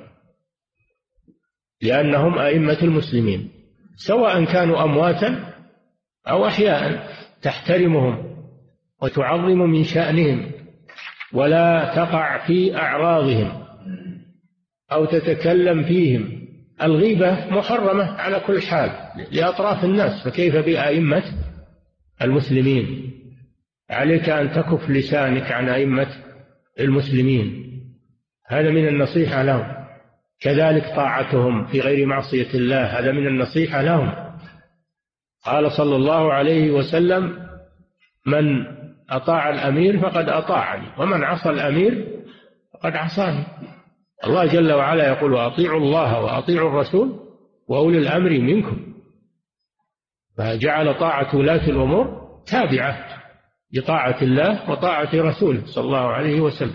لأنهم أئمة المسلمين، سواء كانوا أمواتا أو أحياء، تحترمهم وتعظم من شأنهم ولا تقع في أعراضهم أو تتكلم فيهم. الغيبة محرمة على كل حال لأطراف الناس، فكيف بأئمة المسلمين؟ عليك أن تكف لسانك عن أئمة المسلمين، هذا من النصيحة لهم. كذلك طاعتهم في غير معصية الله، هذا من النصيحة لهم. قال صلى الله عليه وسلم: من أطاع الأمير فقد أطاعني ومن عصى الأمير فقد عصاني. الله جل وعلا يقول: وأطيعوا الله وأطيعوا الرسول وأولي الأمر منكم. فجعل طاعة ولاة الأمور تابعة لطاعة الله وطاعة رسوله صلى الله عليه وسلم،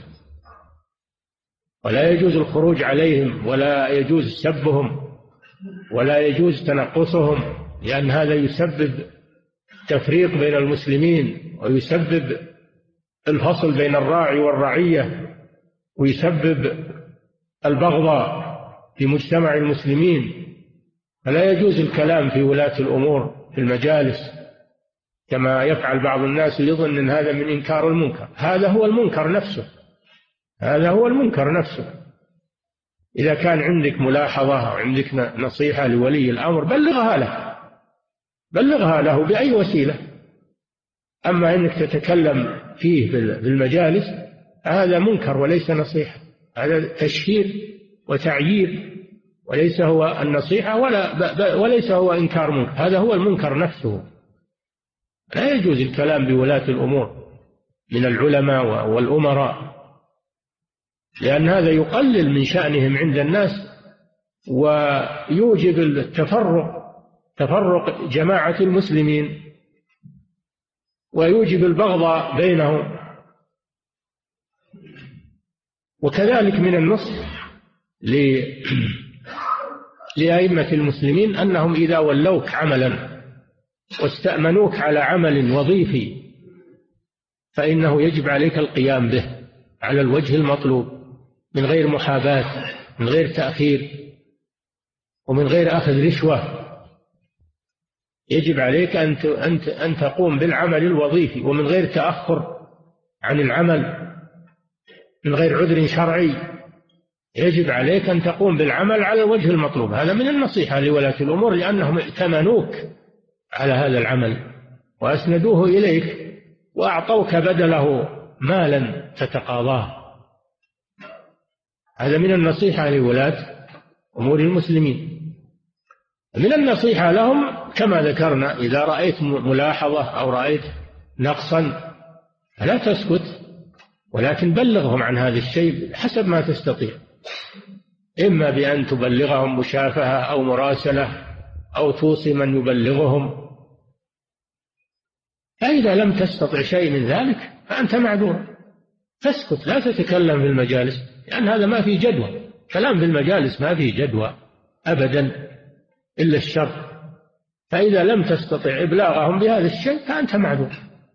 ولا يجوز الخروج عليهم ولا يجوز سبهم ولا يجوز تنقصهم، لأن هذا يسبب تفريق بين المسلمين ويسبب الفصل بين الراعي والرعية ويسبب البغضاء في مجتمع المسلمين. فلا يجوز الكلام في ولاة الأمور في المجالس كما يفعل بعض الناس يظن أن هذا من إنكار المنكر. هذا هو المنكر نفسه، هذا هو المنكر نفسه. إذا كان عندك ملاحظة أو عندك نصيحة لولي الأمر بلغها له، بلغها له بأي وسيلة. أما أنك تتكلم فيه في المجالس هذا منكر وليس نصيحة، هذا تشهير وتعيير، وليس هو النصيحة ولا وليس هو إنكار منكر، هذا هو المنكر نفسه. لا يجوز الكلام بولاة الأمور من العلماء والأمراء، لأن هذا يقلل من شأنهم عند الناس ويوجب التفرق تفرق جماعة المسلمين ويوجب البغضاء بينهم. وكذلك من النصح لأئمة المسلمين أنهم إذا ولوك عملا واستأمنوك على عمل وظيفي فإنه يجب عليك القيام به على الوجه المطلوب من غير محاباة، من غير تأخير، ومن غير أخذ رشوة. يجب عليك أن أن تقوم بالعمل الوظيفي ومن غير تأخر عن العمل، من غير عذر شرعي. يجب عليك أن تقوم بالعمل على الوجه المطلوب. هذا من النصيحة لولاة الأمور، لأنهم ائتمنوك على هذا العمل وأسندوه إليك وأعطوك بدله مالا تتقاضاه. هذا من النصيحة لولاة أمور المسلمين. من النصيحة لهم كما ذكرنا إذا رأيت ملاحظة أو رأيت نقصا فلا تسكت، ولكن بلغهم عن هذا الشيء حسب ما تستطيع، إما بأن تبلغهم مشافهة أو مراسلة أو توصي من يبلغهم. فإذا لم تستطع شيء من ذلك فأنت معذور، تسكت لا تتكلم في المجالس، لأن هذا ما في جدوى. كلام في المجالس ما في جدوى أبدا إلا الشر. فإذا لم تستطع إبلاغهم بهذا الشيء فأنت معذور،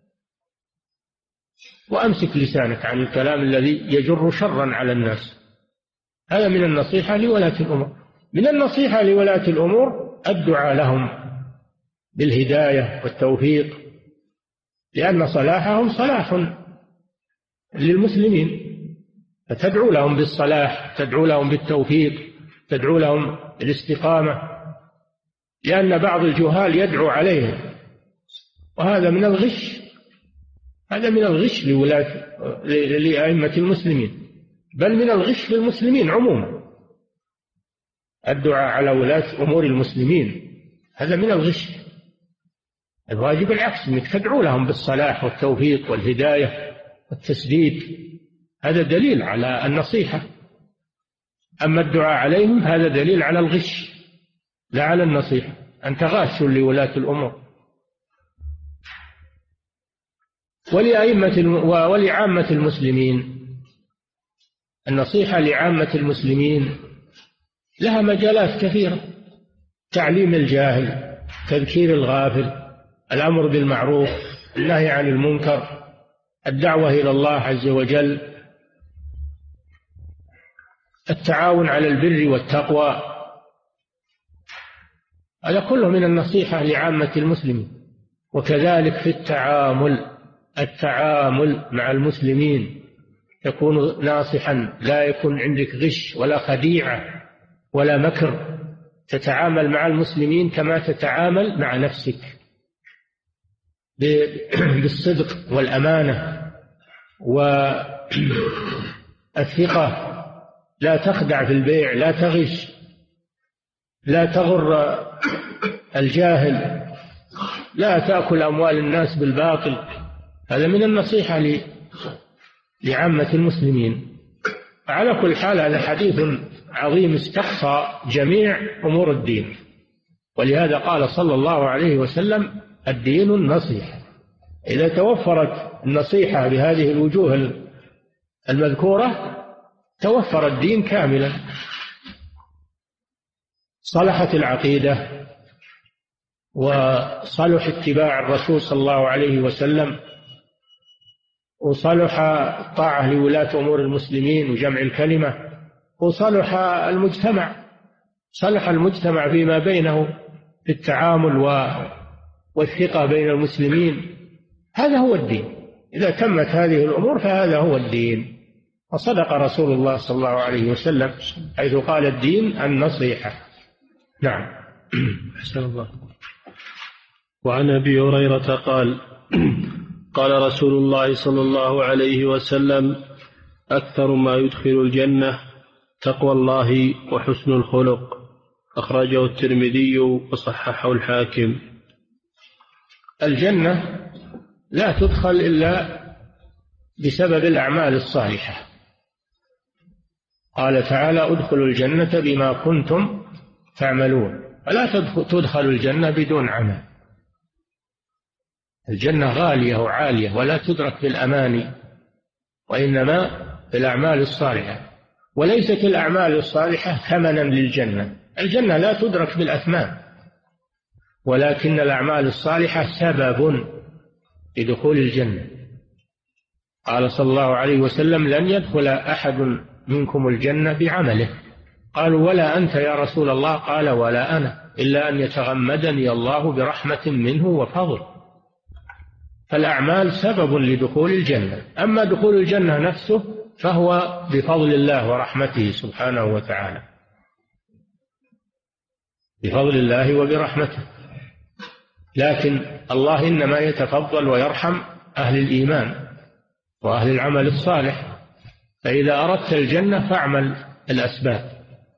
وأمسك لسانك عن الكلام الذي يجر شرا على الناس. هذا من النصيحة لولاة الأمور. من النصيحة لولاة الأمور الدعاء لهم بالهداية والتوفيق، لأن صلاحهم صلاح للمسلمين، فتدعو لهم بالصلاح، تدعو لهم بالتوفيق، تدعو لهم بالاستقامة، لأن بعض الجهال يدعو عليهم، وهذا من الغش، هذا من الغش لولاة لأئمة المسلمين، بل من الغش للمسلمين عموما. الدعاء على ولاة أمور المسلمين هذا من الغش. الواجب العكس، انك تدعو لهم بالصلاح والتوفيق والهداية والتسديد، هذا دليل على النصيحة. أما الدعاء عليهم هذا دليل على الغش لا على النصيحة، أنت غاش لولاة الأمور. ولأئمة ولعامة المسلمين، النصيحة لعامة المسلمين لها مجالات كثيرة: تعليم الجاهل، تذكير الغافل، الأمر بالمعروف، النهي عن المنكر، الدعوة إلى الله عز وجل، التعاون على البر والتقوى. هذا كله من النصيحة لعامة المسلمين. وكذلك في التعامل التعامل مع المسلمين تكون ناصحا، لا يكون عندك غش ولا خديعة ولا مكر، تتعامل مع المسلمين كما تتعامل مع نفسك، بالصدق والأمانة والثقة، لا تخدع في البيع، لا تغش، لا تغر الجاهل، لا تأكل أموال الناس بالباطل. هذا من النصيحة لعامة المسلمين. على كل حال هذا حديث عظيم استقصى جميع أمور الدين، ولهذا قال صلى الله عليه وسلم الدين النصيحة. إذا توفرت النصيحة بهذه الوجوه المذكورة توفر الدين كاملا، صلحت العقيدة وصلح اتباع الرسول صلى الله عليه وسلم، وصلح الطاعة لولاة أمور المسلمين وجمع الكلمة، وصلح المجتمع، صلح المجتمع فيما بينه في التعامل والثقة بين المسلمين. هذا هو الدين. إذا تمت هذه الأمور فهذا هو الدين. وصدق رسول الله صلى الله عليه وسلم حيث قال الدين النصيحة. نعم. أحسن الله. وعن أبي هريرة قال قال رسول الله صلى الله عليه وسلم أكثر ما يدخل الجنة تقوى الله وحسن الخلق، أخرجه الترمذي وصححه الحاكم. الجنة لا تدخل إلا بسبب الأعمال الصالحة. قال تعالى ادخلوا الجنة بما كنتم تعملون، فلا تدخل الجنة بدون عمل. الجنة غالية وعالية ولا تدرك بالأماني، وإنما بالأعمال الصالحة. وليست الأعمال الصالحة ثمنا للجنة. الجنة لا تدرك بالأثمان، ولكن الأعمال الصالحة سبب لدخول الجنة. قال صلى الله عليه وسلم لن يدخل أحد منكم الجنة بعمله. قالوا ولا أنت يا رسول الله؟ قال ولا أنا، إلا أن يتغمدني الله برحمة منه وفضل. فالأعمال سبب لدخول الجنة، أما دخول الجنة نفسه فهو بفضل الله ورحمته سبحانه وتعالى، بفضل الله وبرحمته. لكن الله إنما يتفضل ويرحم أهل الإيمان وأهل العمل الصالح. فإذا أردت الجنة فاعمل الأسباب.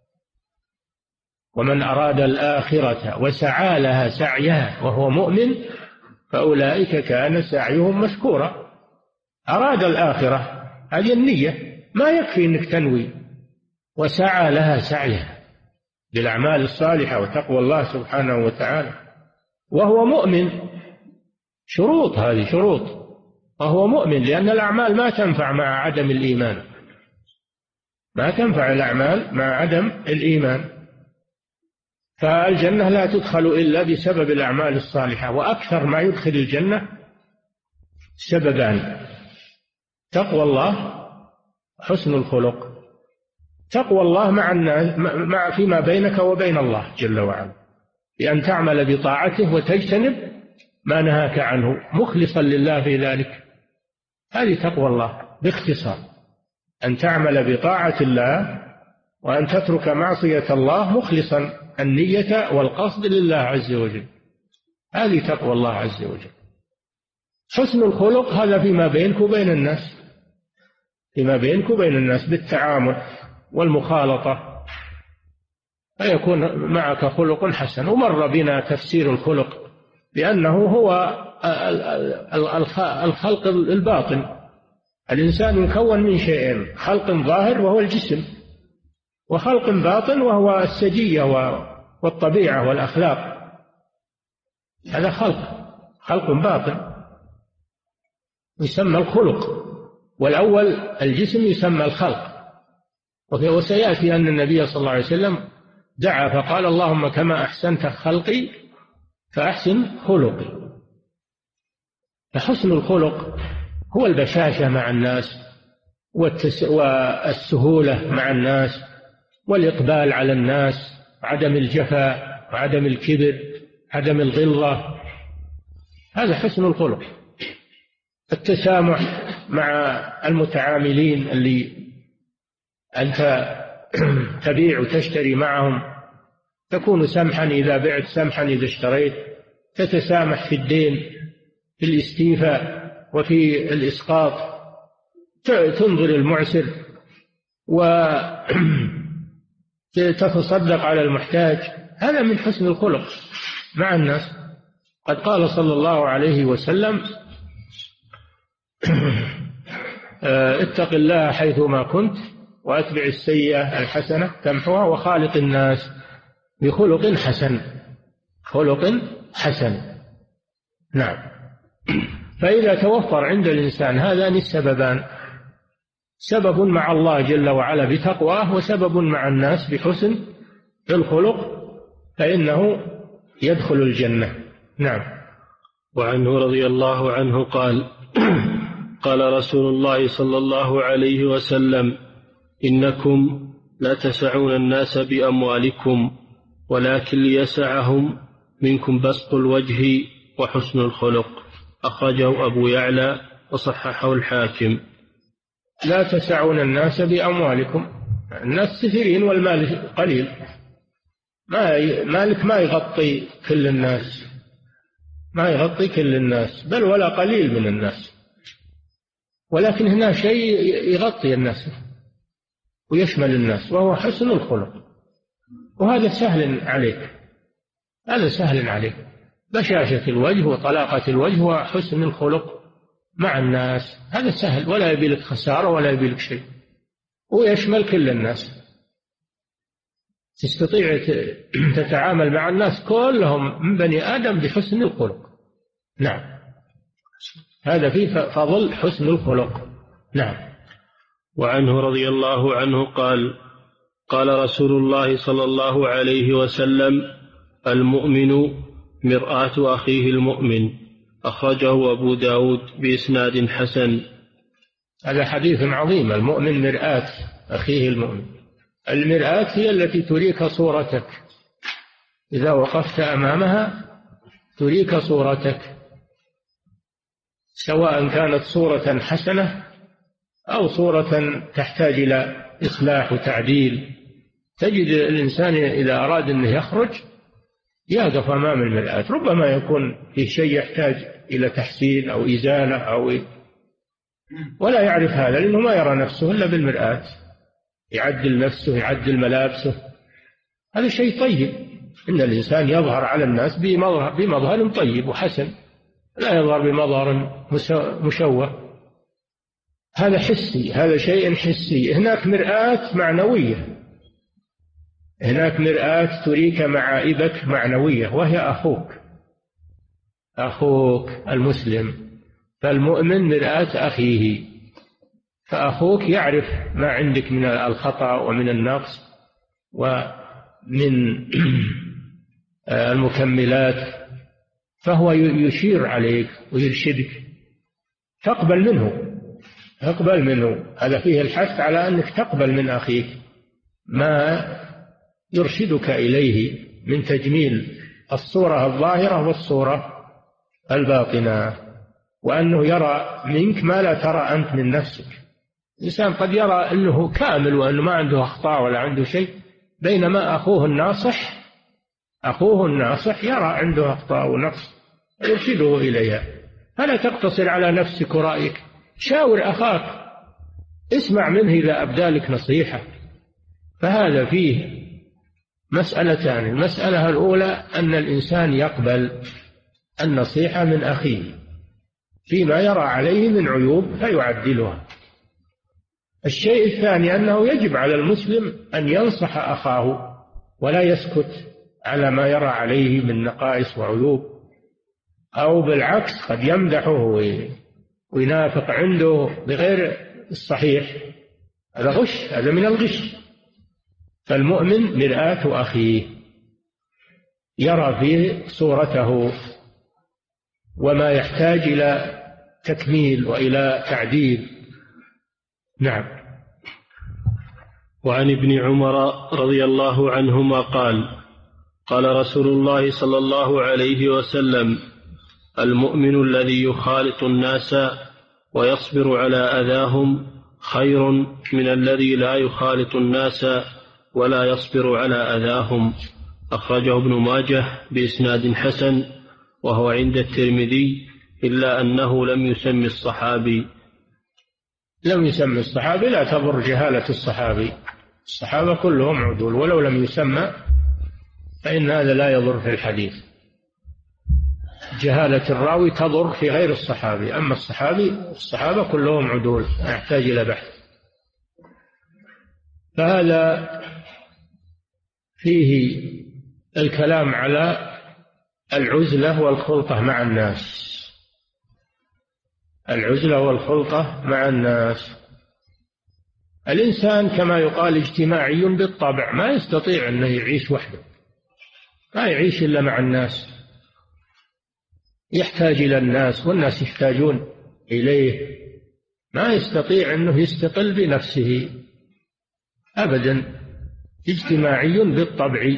ومن أراد الآخرة وسعى لها سعيها وهو مؤمن فأولئك كان سعيهم مشكورا. أراد الآخرة، هذه النية، ما يكفي أنك تنوي. وسعى لها سعيها بالأعمال الصالحة وتقوى الله سبحانه وتعالى وهو مؤمن. شروط، هذه شروط. وهو مؤمن، لأن الأعمال ما تنفع مع عدم الإيمان، ما تنفع الأعمال مع عدم الإيمان. فالجنة لا تدخل إلا بسبب الأعمال الصالحة. وأكثر ما يدخل الجنة سببان: تقوى الله، حسن الخلق. تقوى الله مع الناس، مع فيما بينك وبين الله جل وعلا، بأن تعمل بطاعته وتجتنب ما نهاك عنه مخلصا لله في ذلك. هذه تقوى الله باختصار، أن تعمل بطاعة الله وأن تترك معصية الله مخلصا النية والقصد لله عز وجل. هذه تقوى الله عز وجل. حسن الخلق هذا فيما بينك وبين الناس، فيما بينك وبين الناس بالتعامل والمخالطة، فيكون معك خلق حسن. ومر بنا تفسير الخلق بأنه هو الخلق الباطن. الإنسان مكون من شيئين: خلق ظاهر وهو الجسم، وخلق باطن وهو السجية والطبيعة والأخلاق. هذا خلق خلق باطن يسمى الخلق، والأول الجسم يسمى الخلق. وسيأتي أن النبي صلى الله عليه وسلم دعا فقال اللهم كما أحسنت خلقي فأحسن خلقي. فحسن الخلق هو البشاشة مع الناس والسهولة مع الناس والإقبال على الناس، عدم الجفاء وعدم الكبر، عدم الغلظة. هذا حسن الخلق. التسامح مع المتعاملين اللي أنت تبيع وتشتري معهم، تكون سمحا إذا بعت، سمحا إذا اشتريت، تتسامح في الدين، في الاستيفاء وفي الإسقاط، تنظر المعسر وتتصدق على المحتاج. هذا من حسن الخلق مع الناس. قد قال صلى الله عليه وسلم اتق الله حيثما كنت وأتبع السيئة الحسنة تمحوها وخالق الناس بخلق حسن. خلق حسن. نعم. فإذا توفر عند الإنسان هذان السببان، سبب مع الله جل وعلا بتقواه، وسبب مع الناس بحسن الخلق، فإنه يدخل الجنة. نعم. وعنه رضي الله عنه قال قال رسول الله صلى الله عليه وسلم: إنكم لا تسعون الناس بأموالكم، ولكن ليسعهم منكم بسط الوجه وحسن الخلق. أخرجه أبو يعلى وصححه الحاكم. لا تسعون الناس بأموالكم، الناس كثيرين والمال قليل، ما مالك ما يغطي كل الناس، ما يغطي كل الناس، بل ولا قليل من الناس، ولكن هنا شيء يغطي الناس ويشمل الناس، وهو حسن الخلق. وهذا سهل عليك، هذا سهل عليك، بشاشة الوجه وطلاقة الوجه وحسن الخلق مع الناس، هذا سهل، ولا يبي لك خسارة ولا يبي لك شيء، ويشمل كل الناس. تستطيع تتعامل مع الناس كلهم من بني آدم بحسن الخلق. نعم. هذا فيه فضل حسن الخلق. نعم. وعنه رضي الله عنه قال: قال رسول الله صلى الله عليه وسلم: المؤمن مرآة أخيه المؤمن. أخرجه أبو داود بإسناد حسن. هذا حديث عظيم. المؤمن مرآة أخيه المؤمن. المرآة هي التي تريك صورتك، إذا وقفت أمامها تريك صورتك، سواء كانت صورة حسنة أو صورة تحتاج إلى إصلاح وتعديل. تجد الإنسان إذا أراد أن يخرج يقف أمام المرآة، ربما يكون في شيء يحتاج إلى تحسين أو إزالة أو ولا يعرف هذا، لأنه ما يرى نفسه إلا بالمرآة، يعدل نفسه، يعدل ملابسه. هذا شيء طيب، إن الإنسان يظهر على الناس بمظهر طيب وحسن، لا يظهر بمظهر مشوه. هذا حسي، هذا شيء حسي. هناك مرآة معنوية، هناك مرآة تريك معائبك معنوية، وهي أخوك، أخوك المسلم. فالمؤمن مرآة أخيه، فأخوك يعرف ما عندك من الخطأ ومن النقص ومن المكملات، فهو يشير عليك ويرشدك، تقبل منه، تقبل منه. هذا فيه الحث على أنك تقبل من أخيك ما يرشدك إليه من تجميل الصورة الظاهرة والصورة الباطنة، وأنه يرى منك ما لا ترى أنت من نفسك. الإنسان قد يرى أنه كامل وأنه ما عنده أخطاء ولا عنده شيء، بينما أخوه الناصح أخوه الناصح يرى عنده أخطاء ونقص يرشده إليها. فلا تقتصر على نفسك ورأيك، شاور أخاك، اسمع منه إذا أبدى لك نصيحة. فهذا فيه مسألتان. المسألة الأولى أن الإنسان يقبل النصيحة من أخيه فيما يرى عليه من عيوب فيعدلها. الشيء الثاني أنه يجب على المسلم أن ينصح أخاه ولا يسكت على ما يرى عليه من نقائص وعيوب، أو بالعكس قد يمدحه وينافق عنده بغير الصحيح، هذا غش، هذا من الغش. فالمؤمن مرآة أخيه، يرى فيه صورته وما يحتاج إلى تكميل وإلى تعديل. نعم. وعن ابن عمر رضي الله عنهما قال: قال رسول الله صلى الله عليه وسلم: المؤمن الذي يخالط الناس ويصبر على أذاهم خير من الذي لا يخالط الناس ولا يصبر على أذاهم. أخرجه ابن ماجه بإسناد حسن، وهو عند الترمذي، إلا أنه لم يسمي الصحابي. لم يسمي الصحابي، لا تضر جهالة الصحابي، الصحابة كلهم عدول، ولو لم يسمى فإن هذا لا يضر في الحديث. جهالة الراوي تضر في غير الصحابي، أما الصحابي الصحابة كلهم عدول، يحتاج إلى بحث. فهذا فيه الكلام على العزلة والخلطة مع الناس. العزلة والخلطة مع الناس. الإنسان كما يقال اجتماعي بالطبع، ما يستطيع أنه يعيش وحده، ما يعيش إلا مع الناس، يحتاج إلى الناس والناس يحتاجون إليه، ما يستطيع أنه يستقل بنفسه أبدا، اجتماعي بالطبع.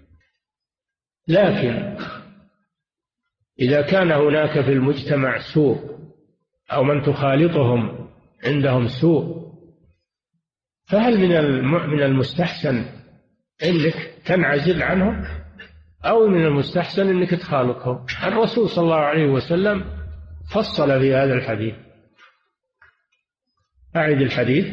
لكن إذا كان هناك في المجتمع سوء أو من تخالطهم عندهم سوء، فهل من المستحسن أنك تنعزل عنهم أو من المستحسن أنك تخالطهم؟ الرسول صلى الله عليه وسلم فصل في هذا الحديث. أعد الحديث.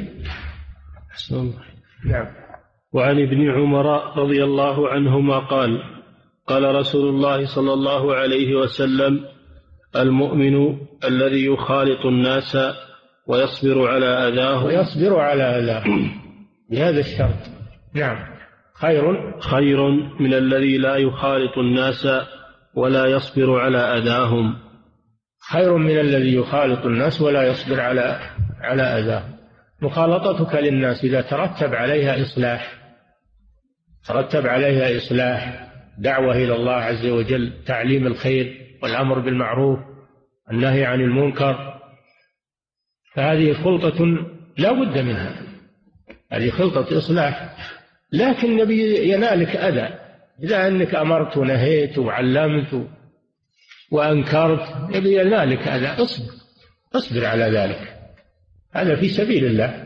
نعم. وعن ابن عمر رضي الله عنهما قال: قال رسول الله صلى الله عليه وسلم: المؤمن الذي يخالط الناس ويصبر على أذاهم ويصبر على أذاهم بهذا الشرط. نعم. خير خير من الذي لا يخالط الناس ولا يصبر على أذاهم. خير من الذي يخالط الناس ولا يصبر على على أذاهم. مخالطتك للناس إذا ترتب عليها إصلاح، ترتب عليها إصلاح، دعوة إلى الله عز وجل، تعليم الخير والأمر بالمعروف، النهي عن المنكر، فهذه خلطة لا بد منها، هذه خلطة إصلاح. لكن النبي ينالك أذى إذا أنك أمرت ونهيت وعلمت وأنكرت، يبي ينالك أذى، اصبر اصبر على ذلك، هذا في سبيل الله.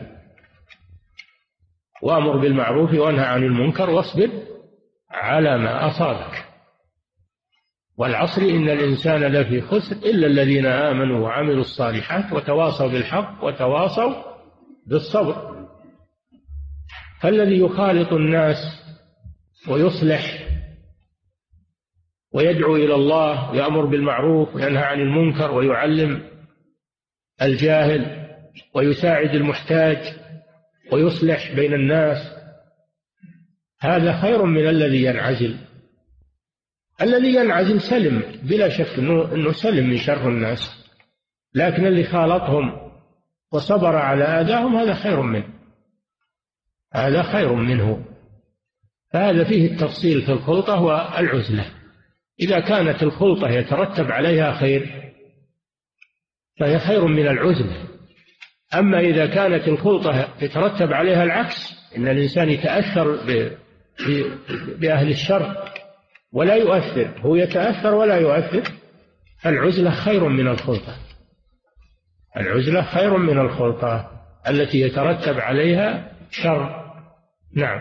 وأمر بالمعروف وانهى عن المنكر واصبر على ما أصابك. والعصر إن الإنسان لفي خسر إلا الذين آمنوا وعملوا الصالحات وتواصوا بالحق وتواصوا بالصبر. فالذي يخالط الناس ويصلح ويدعو إلى الله ويأمر بالمعروف وينهى عن المنكر ويعلم الجاهل ويساعد المحتاج ويصلح بين الناس، هذا خير من الذي ينعزل. الذي ينعزل سلم بلا شك أنه سلم من شر الناس، لكن اللي خالطهم وصبر على آذاهم هذا خير منه، هذا خير منه. فهذا فيه التفصيل في الخلطة والعزلة. إذا كانت الخلطة يترتب عليها خير فهي خير من العزلة. أما إذا كانت الخلطة يترتب عليها العكس، إن الإنسان يتأثر بأهل الشر ولا يؤثر، هو يتأثر ولا يؤثر، العزلة خير من الخلطة، العزلة خير من الخلطة التي يترتب عليها شر. نعم.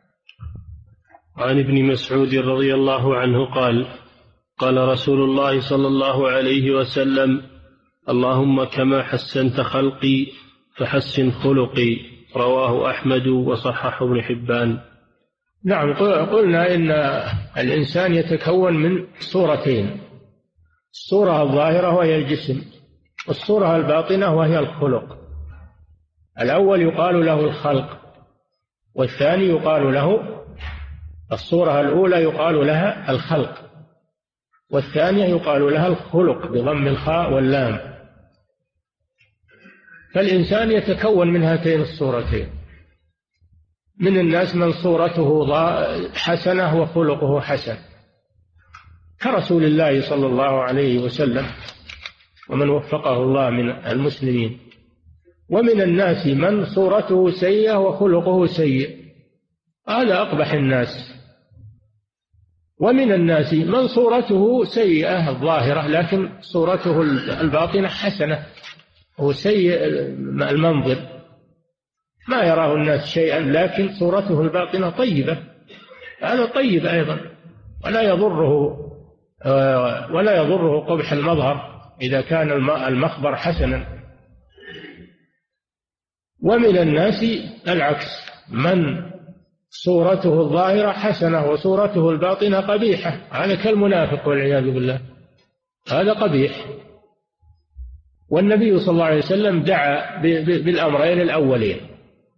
عن ابن مسعود رضي الله عنه قال: قال رسول الله صلى الله عليه وسلم: اللهم كما حسنت خلقي فحسن خلقي. رواه أحمد وصححه ابن حبان. نعم. قلنا إن الإنسان يتكون من صورتين: الصورة الظاهرة وهي الجسم، والصورة الباطنة وهي الخلق. الأول يقال له الخلق، والثاني يقال له، الصورة الأولى يقال لها الخلق، والثانية يقال لها الخلق بضم الخاء واللام. فالإنسان يتكون من هاتين الصورتين. من الناس من صورته حسنة وخلقه حسن كرسول الله صلى الله عليه وسلم ومن وفقه الله من المسلمين، ومن الناس من صورته سيئة وخلقه سيء، هذا أقبح الناس. ومن الناس من صورته سيئة الظاهرة لكن صورته الباطنة حسنة، هو سيء المنظر، ما يراه الناس شيئا لكن صورته الباطنة طيبة، هذا طيب أيضا، ولا يضره ولا يضره قبح المظهر إذا كان المخبر حسنا. ومن الناس العكس، من صورته الظاهرة حسنة وصورته الباطنة قبيحة، هذا كالمنافق والعياذ بالله، هذا قبيح. والنبي صلى الله عليه وسلم دعا بالأمرين الأولين،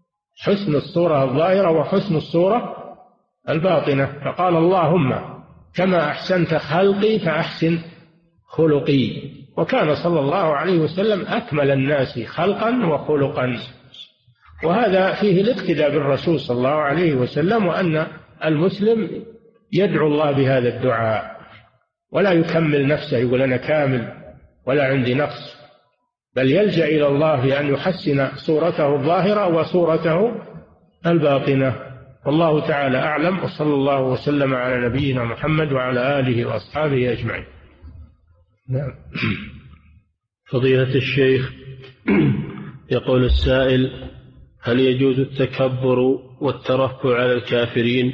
حسن الصورة الظاهرة وحسن الصورة الباطنة، فقال: اللهم كما أحسنت خلقي فأحسن خلقي. وكان صلى الله عليه وسلم أكمل الناس خلقا وخلقا، وهذا فيه الاقتداء بالرسول صلى الله عليه وسلم، وأن المسلم يدعو الله بهذا الدعاء ولا يكمل نفسه يقول أنا كامل ولا عندي نقص، بل يلجأ إلى الله بأن يحسن صورته الظاهرة وصورته الباطنة. والله تعالى أعلم، وصلى الله وسلم على نبينا محمد وعلى آله وأصحابه أجمعين. نعم. فضيلة الشيخ، يقول السائل: هل يجوز التكبر والترفع على الكافرين؟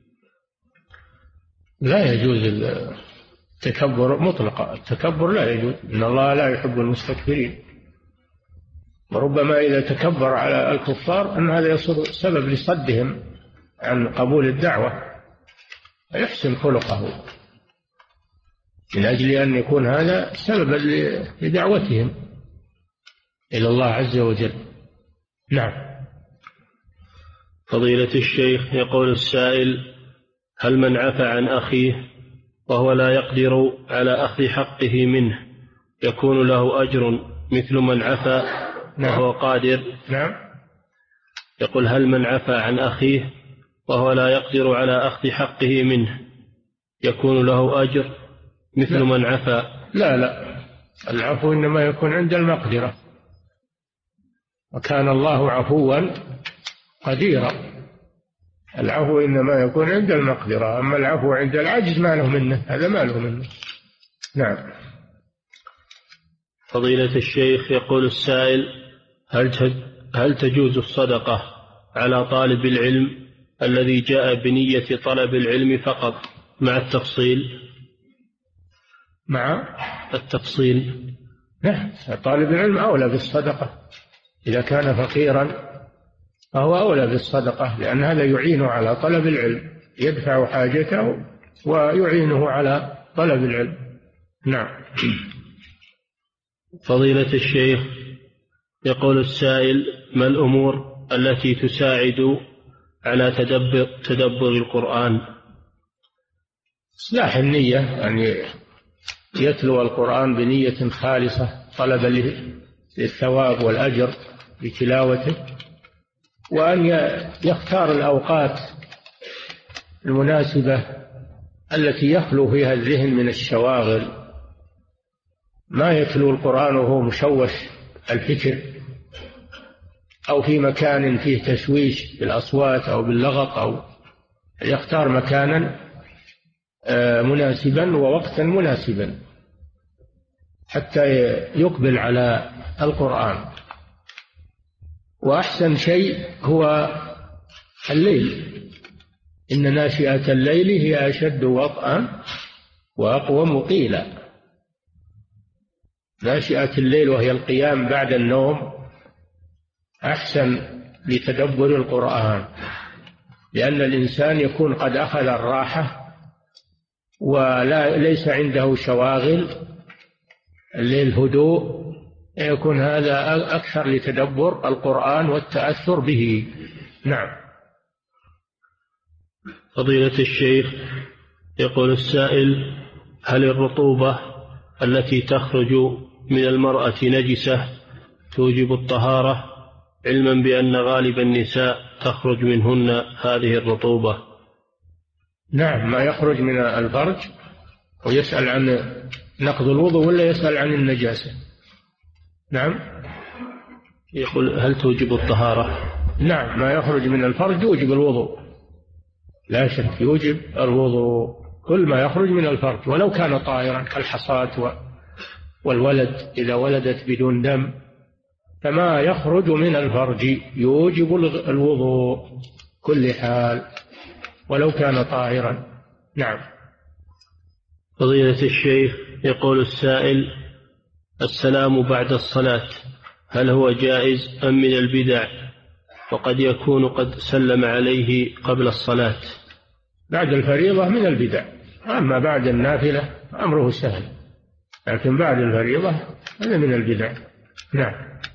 لا يجوز التكبر مطلقا، التكبر لا يجوز، إن الله لا يحب المستكبرين. وربما إذا تكبر على الكفار أن هذا يصير سبب لصدهم عن قبول الدعوة، فيحسن خلقه من أجل أن يكون هذا سببا لدعوتهم إلى الله عز وجل. نعم. فضيلة الشيخ، يقول السائل: هل من عفى عن أخيه وهو لا يقدر على أخذ حقه منه يكون له أجر مثل من عفى وهو قادر؟ نعم. يقول: هل من عفى عن أخيه وهو لا يقدر على أخذ حقه منه يكون له أجر مثل لا. من عفى؟ لا لا، العفو إنما يكون عند المقدرة، وكان الله عفوا قديرا. العفو إنما يكون عند المقدرة، أما العفو عند العجز ما له منه، هذا ما له منه. نعم. فضيلة الشيخ، يقول السائل: هل هل تجوز الصدقة على طالب العلم الذي جاء بنية طلب العلم فقط مع التفصيل؟ مع التفصيل. نعم، طالب العلم أولى بالصدقة إذا كان فقيرا، فهو أولى بالصدقة، لأن هذا يعينه على طلب العلم، يدفع حاجته ويعينه على طلب العلم. نعم. فضيلة الشيخ، يقول السائل: ما الأمور التي تساعد على تدبر, تدبر القرآن؟ إصلاح النية، يعني يتلو القرآن بنية خالصة طلبا للثواب والأجر بتلاوته، وأن يختار الأوقات المناسبة التي يخلو فيها الذهن من الشواغل، ما يتلو القرآن وهو مشوش الفكر أو في مكان فيه تشويش بالأصوات أو باللغط، أو يختار مكانا مناسبا ووقتا مناسبا حتى يقبل على القرآن. وأحسن شيء هو الليل، إن ناشئة الليل هي أشد وطئا وأقوم قيلا. ناشئة الليل وهي القيام بعد النوم أحسن لتدبر القرآن، لأن الإنسان يكون قد أخذ الراحة ولا ليس عنده شواغل، الليل هدوء، يكون هذا أكثر لتدبر القرآن والتأثر به. نعم. فضيلة الشيخ، يقول السائل: هل الرطوبة التي تخرج من المرأة نجسة توجب الطهارة، علما بأن غالب النساء تخرج منهن هذه الرطوبة؟ نعم، ما يخرج من الفرج. ويسأل عن نقض الوضوء ولا يسأل عن النجاسة؟ نعم. يقول: هل توجب الطهارة؟ نعم، ما يخرج من الفرج يوجب الوضوء، لا شك يوجب الوضوء، كل ما يخرج من الفرج ولو كان طاهرا كالحصاة والولد إذا ولدت بدون دم، فما يخرج من الفرج يوجب الوضوء كل حال ولو كان طاهرا. نعم. فضيلة الشيخ، يقول السائل: السلام بعد الصلاة هل هو جائز أم من البدع، وقد يكون قد سلم عليه قبل الصلاة؟ بعد الفريضة من البدع، أما بعد النافلة أمره سهل، لكن بعد الفريضة هذا من البدع. نعم.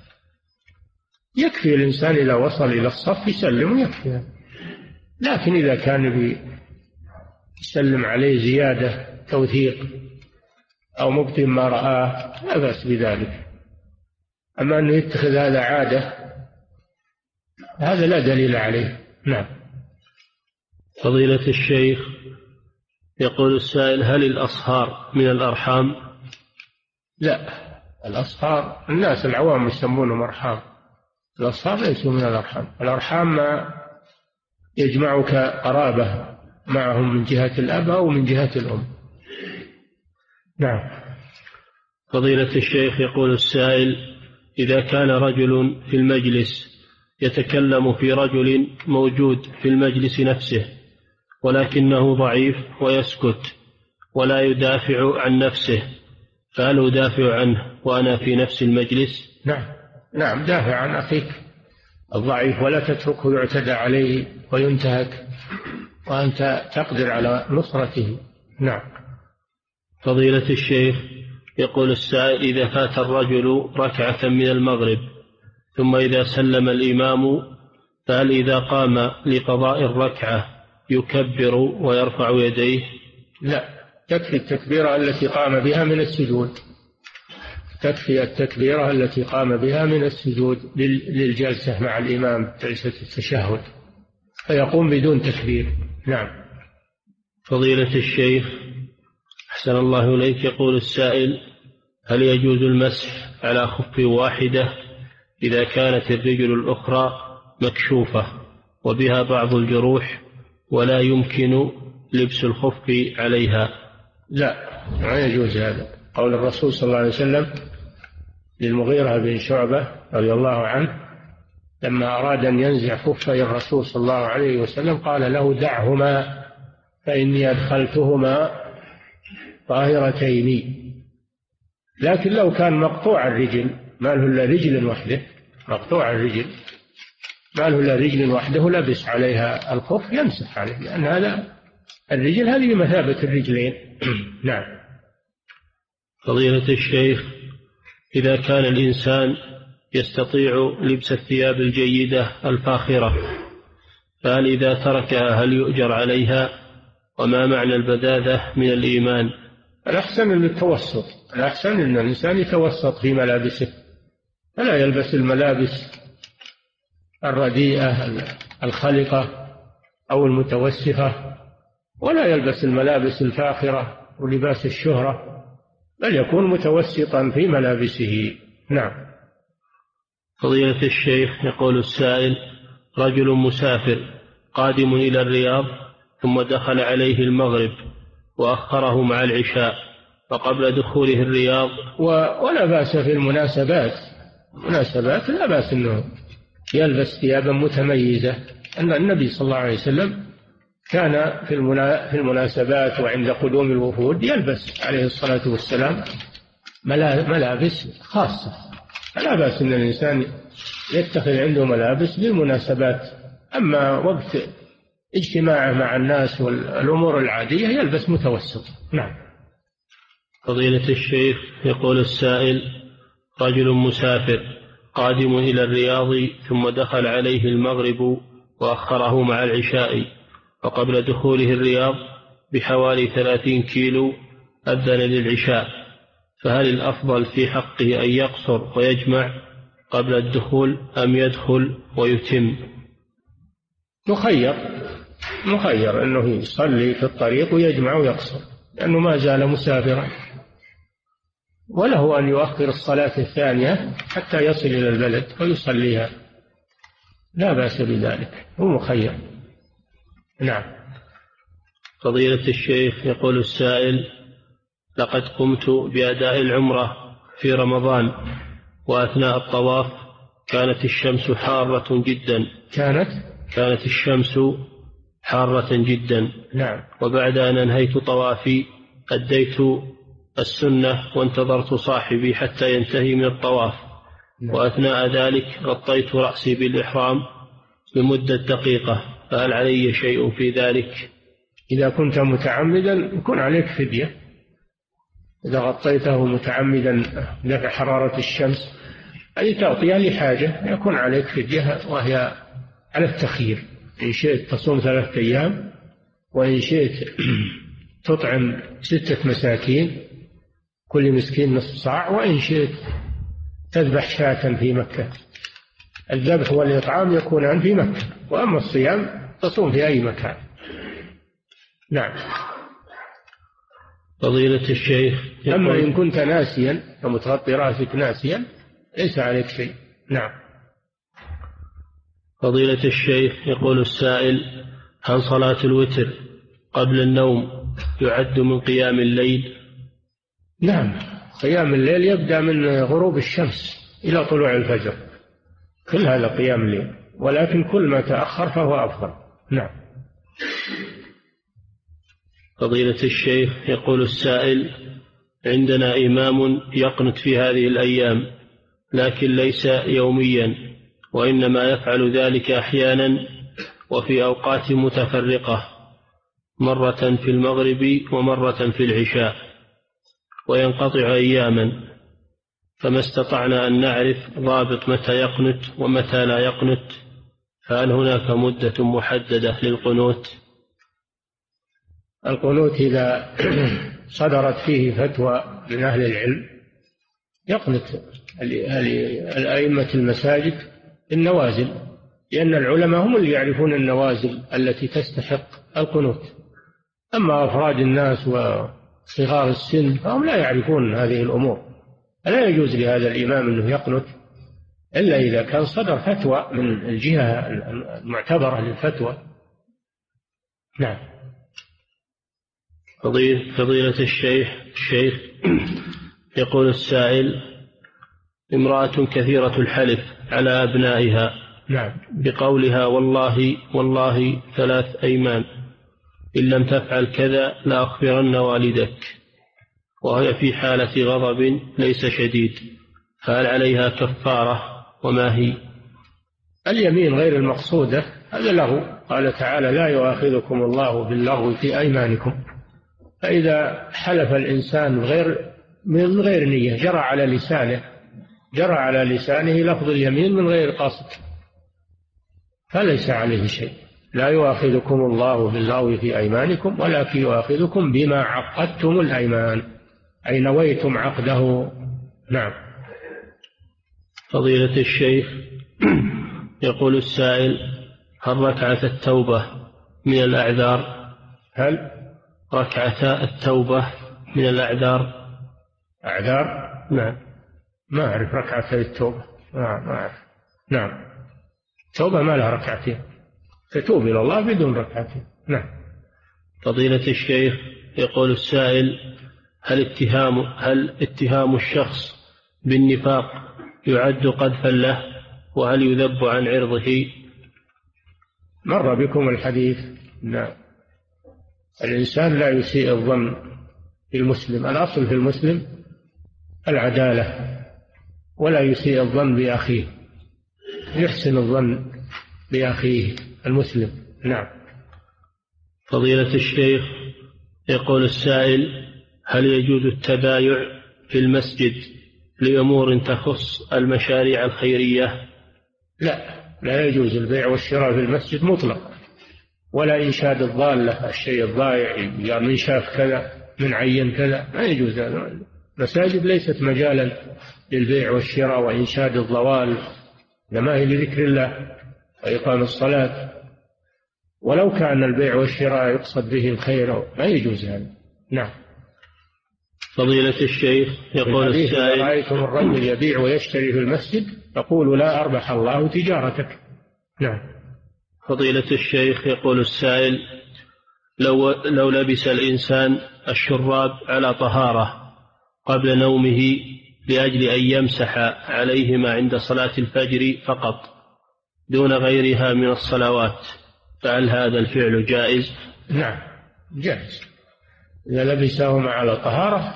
يكفي الإنسان إذا وصل إلى الصف يسلم ويكفي، لكن إذا كان يسلم عليه زيادة توثيق أو مبطن ما رآه لا بأس بذلك. أما أنه يتخذ هذا عادة هذا لا دليل عليه. نعم. فضيلة الشيخ، يقول السائل: هل الأصهار من الأرحام؟ لا، الأصهار الناس العوام يسمونهم أرحام، الأصهار ليسوا من الأرحام. الأرحام ما يجمعك قرابة معهم من جهة الأب أو من جهة الأم. نعم. فضيلة الشيخ، يقول السائل: إذا كان رجل في المجلس يتكلم في رجل موجود في المجلس نفسه ولكنه ضعيف ويسكت ولا يدافع عن نفسه، فهل أدافع عنه وأنا في نفس المجلس؟ نعم نعم دافع عن أخيك الضعيف ولا تتركه يعتدى عليه وينتهك وأنت تقدر على نصرته. نعم. فضيلة الشيخ، يقول السائل: إذا فات الرجل ركعة من المغرب ثم إذا سلم الإمام فهل إذا قام لقضاء الركعة يكبر ويرفع يديه؟ لا، تكفي التكبيرة التي قام بها من السجود، تكفي التكبيرة التي قام بها من السجود للجلسة مع الإمام جلسة التشهد، فيقوم بدون تكبير. نعم. فضيلة الشيخ، أحسن الله إليك، يقول السائل: هل يجوز المسح على خف واحدة إذا كانت الرجل الأخرى مكشوفة وبها بعض الجروح ولا يمكن لبس الخف عليها؟ لا، ما يجوز هذا. قول الرسول صلى الله عليه وسلم للمغيرة بن شعبة رضي الله عنه لما أراد أن ينزع خفي الرسول صلى الله عليه وسلم قال له: دعهما فإني أدخلتهما طاهرتين. لكن لو كان مقطوع الرجل ما له إلا رجل وحده، مقطوع الرجل ما له إلا رجل وحده لبس عليها الخف يمسح عليه، لأن هذا الرجل هذه مثابة الرجلين. نعم. فضيلة الشيخ، إذا كان الإنسان يستطيع لبس الثياب الجيدة الفاخرة فهل إذا تركها هل يؤجر عليها؟ وما معنى البذاذة من الإيمان؟ الأحسن التوسط، الأحسن أن الإنسان يتوسط في ملابسه، فلا يلبس الملابس الرديئة الخلقة أو المتوسخة، ولا يلبس الملابس الفاخرة ولباس الشهرة، بل يكون متوسطا في ملابسه. نعم. فضيلة الشيخ، يقول السائل: رجل مسافر قادم إلى الرياض ثم دخل عليه المغرب وأخره مع العشاء، فقبل دخوله الرياض ولا بأس في المناسبات، مناسبات لا بأس أنه يلبس ثيابا متميزة، أن النبي صلى الله عليه وسلم كان في في المناسبات وعند قدوم الوفود يلبس عليه الصلاة والسلام ملابس خاصة، فلا بأس أن الإنسان يتخذ عنده ملابس للمناسبات. أما وقت اجتماعه مع الناس والأمور العادية يلبس متوسط. نعم. فضيلة الشيخ، يقول السائل: رجل مسافر قادم إلى الرياض ثم دخل عليه المغرب وأخره مع العشاء، وقبل دخوله الرياض بحوالي ثلاثين كيلو أذن للعشاء، فهل الأفضل في حقه أن يقصر ويجمع قبل الدخول أم يدخل ويتم؟ مخير مخير أنه يصلي في الطريق ويجمع ويقصر، لأنه ما زال مسافرا، وله أن يؤخر الصلاة الثانية حتى يصل إلى البلد ويصليها، لا بأس بذلك، هو مخير. نعم. فضيلة الشيخ، يقول السائل: لقد قمت بأداء العمرة في رمضان وأثناء الطواف كانت الشمس حارة جدا كانت كانت الشمس حارة جدا نعم. وبعد أن أنهيت طوافي أديت السنة وانتظرت صاحبي حتى ينتهي من الطواف، نعم. وأثناء ذلك غطيت رأسي بالإحرام لمدة دقيقة، فهل علي شيء في ذلك؟ إذا كنت متعمدا يكون عليك فدية، إذا غطيته متعمدا دفع حرارة الشمس أي تغطية لحاجة يكون عليك فدية، وهي على التخيير، إن شئت تصوم ثلاثة أيام وإن شئت تطعم ستة مساكين كل مسكين نصف صاع، وإن شئت تذبح شاة في مكة. الذبح والإطعام يكونان في مكة، وأما الصيام تصوم في أي مكان. نعم. فضيلة الشيخ، أما إن كنت ناسيا ومتغطي رأسك ناسيا ليس عليك شيء. نعم. فضيلة الشيخ، يقول السائل: هل صلاة الوتر قبل النوم يعد من قيام الليل؟ نعم، قيام الليل يبدأ من غروب الشمس إلى طلوع الفجر، كل هذا قيام الليل، ولكن كل ما تأخر فهو أفضل. نعم. فضيلة الشيخ، يقول السائل: عندنا إمام يقنت في هذه الأيام لكن ليس يوميا، وإنما يفعل ذلك أحيانا وفي أوقات متفرقة، مرة في المغرب ومرة في العشاء، وينقطع أياما، فما استطعنا أن نعرف ضابط متى يقنت ومتى لا يقنت، فهل هناك مدة محددة للقنوت؟ القنوت إذا صدرت فيه فتوى من أهل العلم يقنت الأئمة المساجد النوازل، لأن العلماء هم اللي يعرفون النوازل التي تستحق القنوت. أما أفراد الناس وصغار السن فهم لا يعرفون هذه الأمور، لا يجوز لهذا الإمام أنه يقنت إلا إذا كان صدر فتوى من الجهة المعتبرة للفتوى. نعم. فضيلة الشيخ الشيخ يقول السائل: امرأة كثيرة الحلف على أبنائها، نعم، بقولها والله والله ثلاث أيمان، إن لم تفعل كذا لأخبرن والدك، وهي في حالة غضب ليس شديد، فهل عليها كفارة وما هي؟ اليمين غير المقصودة هذا لغو، قال تعالى: لا يؤاخذكم الله باللغو في أيمانكم. فإذا حلف الإنسان غير من غير نية جرى على لسانه جرى على لسانه لفظ اليمين من غير قصد فليس عليه شيء. لا يؤاخذكم الله باللغو في أيمانكم ولكن يؤاخذكم بما عقدتم الأيمان، أي نويتم عقده. نعم. فضيلة الشيخ، يقول السائل: هل ركعة التوبة من الأعذار؟ هل ركعة التوبة من الأعذار؟ أعذار؟ نعم. ما أعرف ركعة التوبة. نعم ما أعرف. نعم. توبة ما لها ركعتين، تتوب إلى الله بدون ركعتين. نعم. فضيلة الشيخ، يقول السائل: هل اتهام هل اتهام الشخص بالنفاق يعد قذفا له، وهل يذب عن عرضه؟ مر بكم الحديث. نعم. الإنسان لا يسيء الظن بالمسلم، الأصل في المسلم العدالة، ولا يسيء الظن بأخيه، يحسن الظن بأخيه المسلم. نعم. فضيلة الشيخ، يقول السائل: هل يجوز التبايع في المسجد لأمور تخص المشاريع الخيرية؟ لا، لا يجوز البيع والشراء في المسجد مطلقا، ولا إنشاد الضالة، الشيء الضائع يعني من شاف كذا من عين كذا، ما يجوز هذا. المساجد ليست مجالا للبيع والشراء وإنشاد الضوال، لما هي لذكر الله وإقام الصلاة، ولو كان البيع والشراء يقصد به الخير ما يجوز هذا. نعم. فضيلة الشيخ، يقول السائل: رأيتم الرجل يبيع ويشتري في المسجد فقولوا لا أربح الله تجارتك. نعم. فضيلة الشيخ، يقول السائل: لو, لو لبس الإنسان الشراب على طهارة قبل نومه لأجل أن يمسح عليهما عند صلاة الفجر فقط دون غيرها من الصلوات، فهل هذا الفعل جائز؟ نعم جائز. إذا لبسهما على طهارة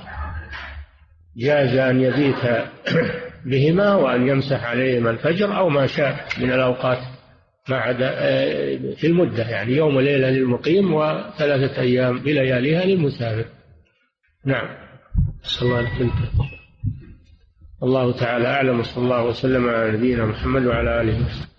جاز أن يبيت بهما وأن يمسح عليهما الفجر أو ما شاء من الأوقات ما عدا في المدة، يعني يوم وليلة للمقيم وثلاثة أيام بلياليها للمسافر. نعم. صلى الله عليه وسلم. الله تعالى أعلم، وصلى الله وسلم على نبينا محمد وعلى آله وسلم.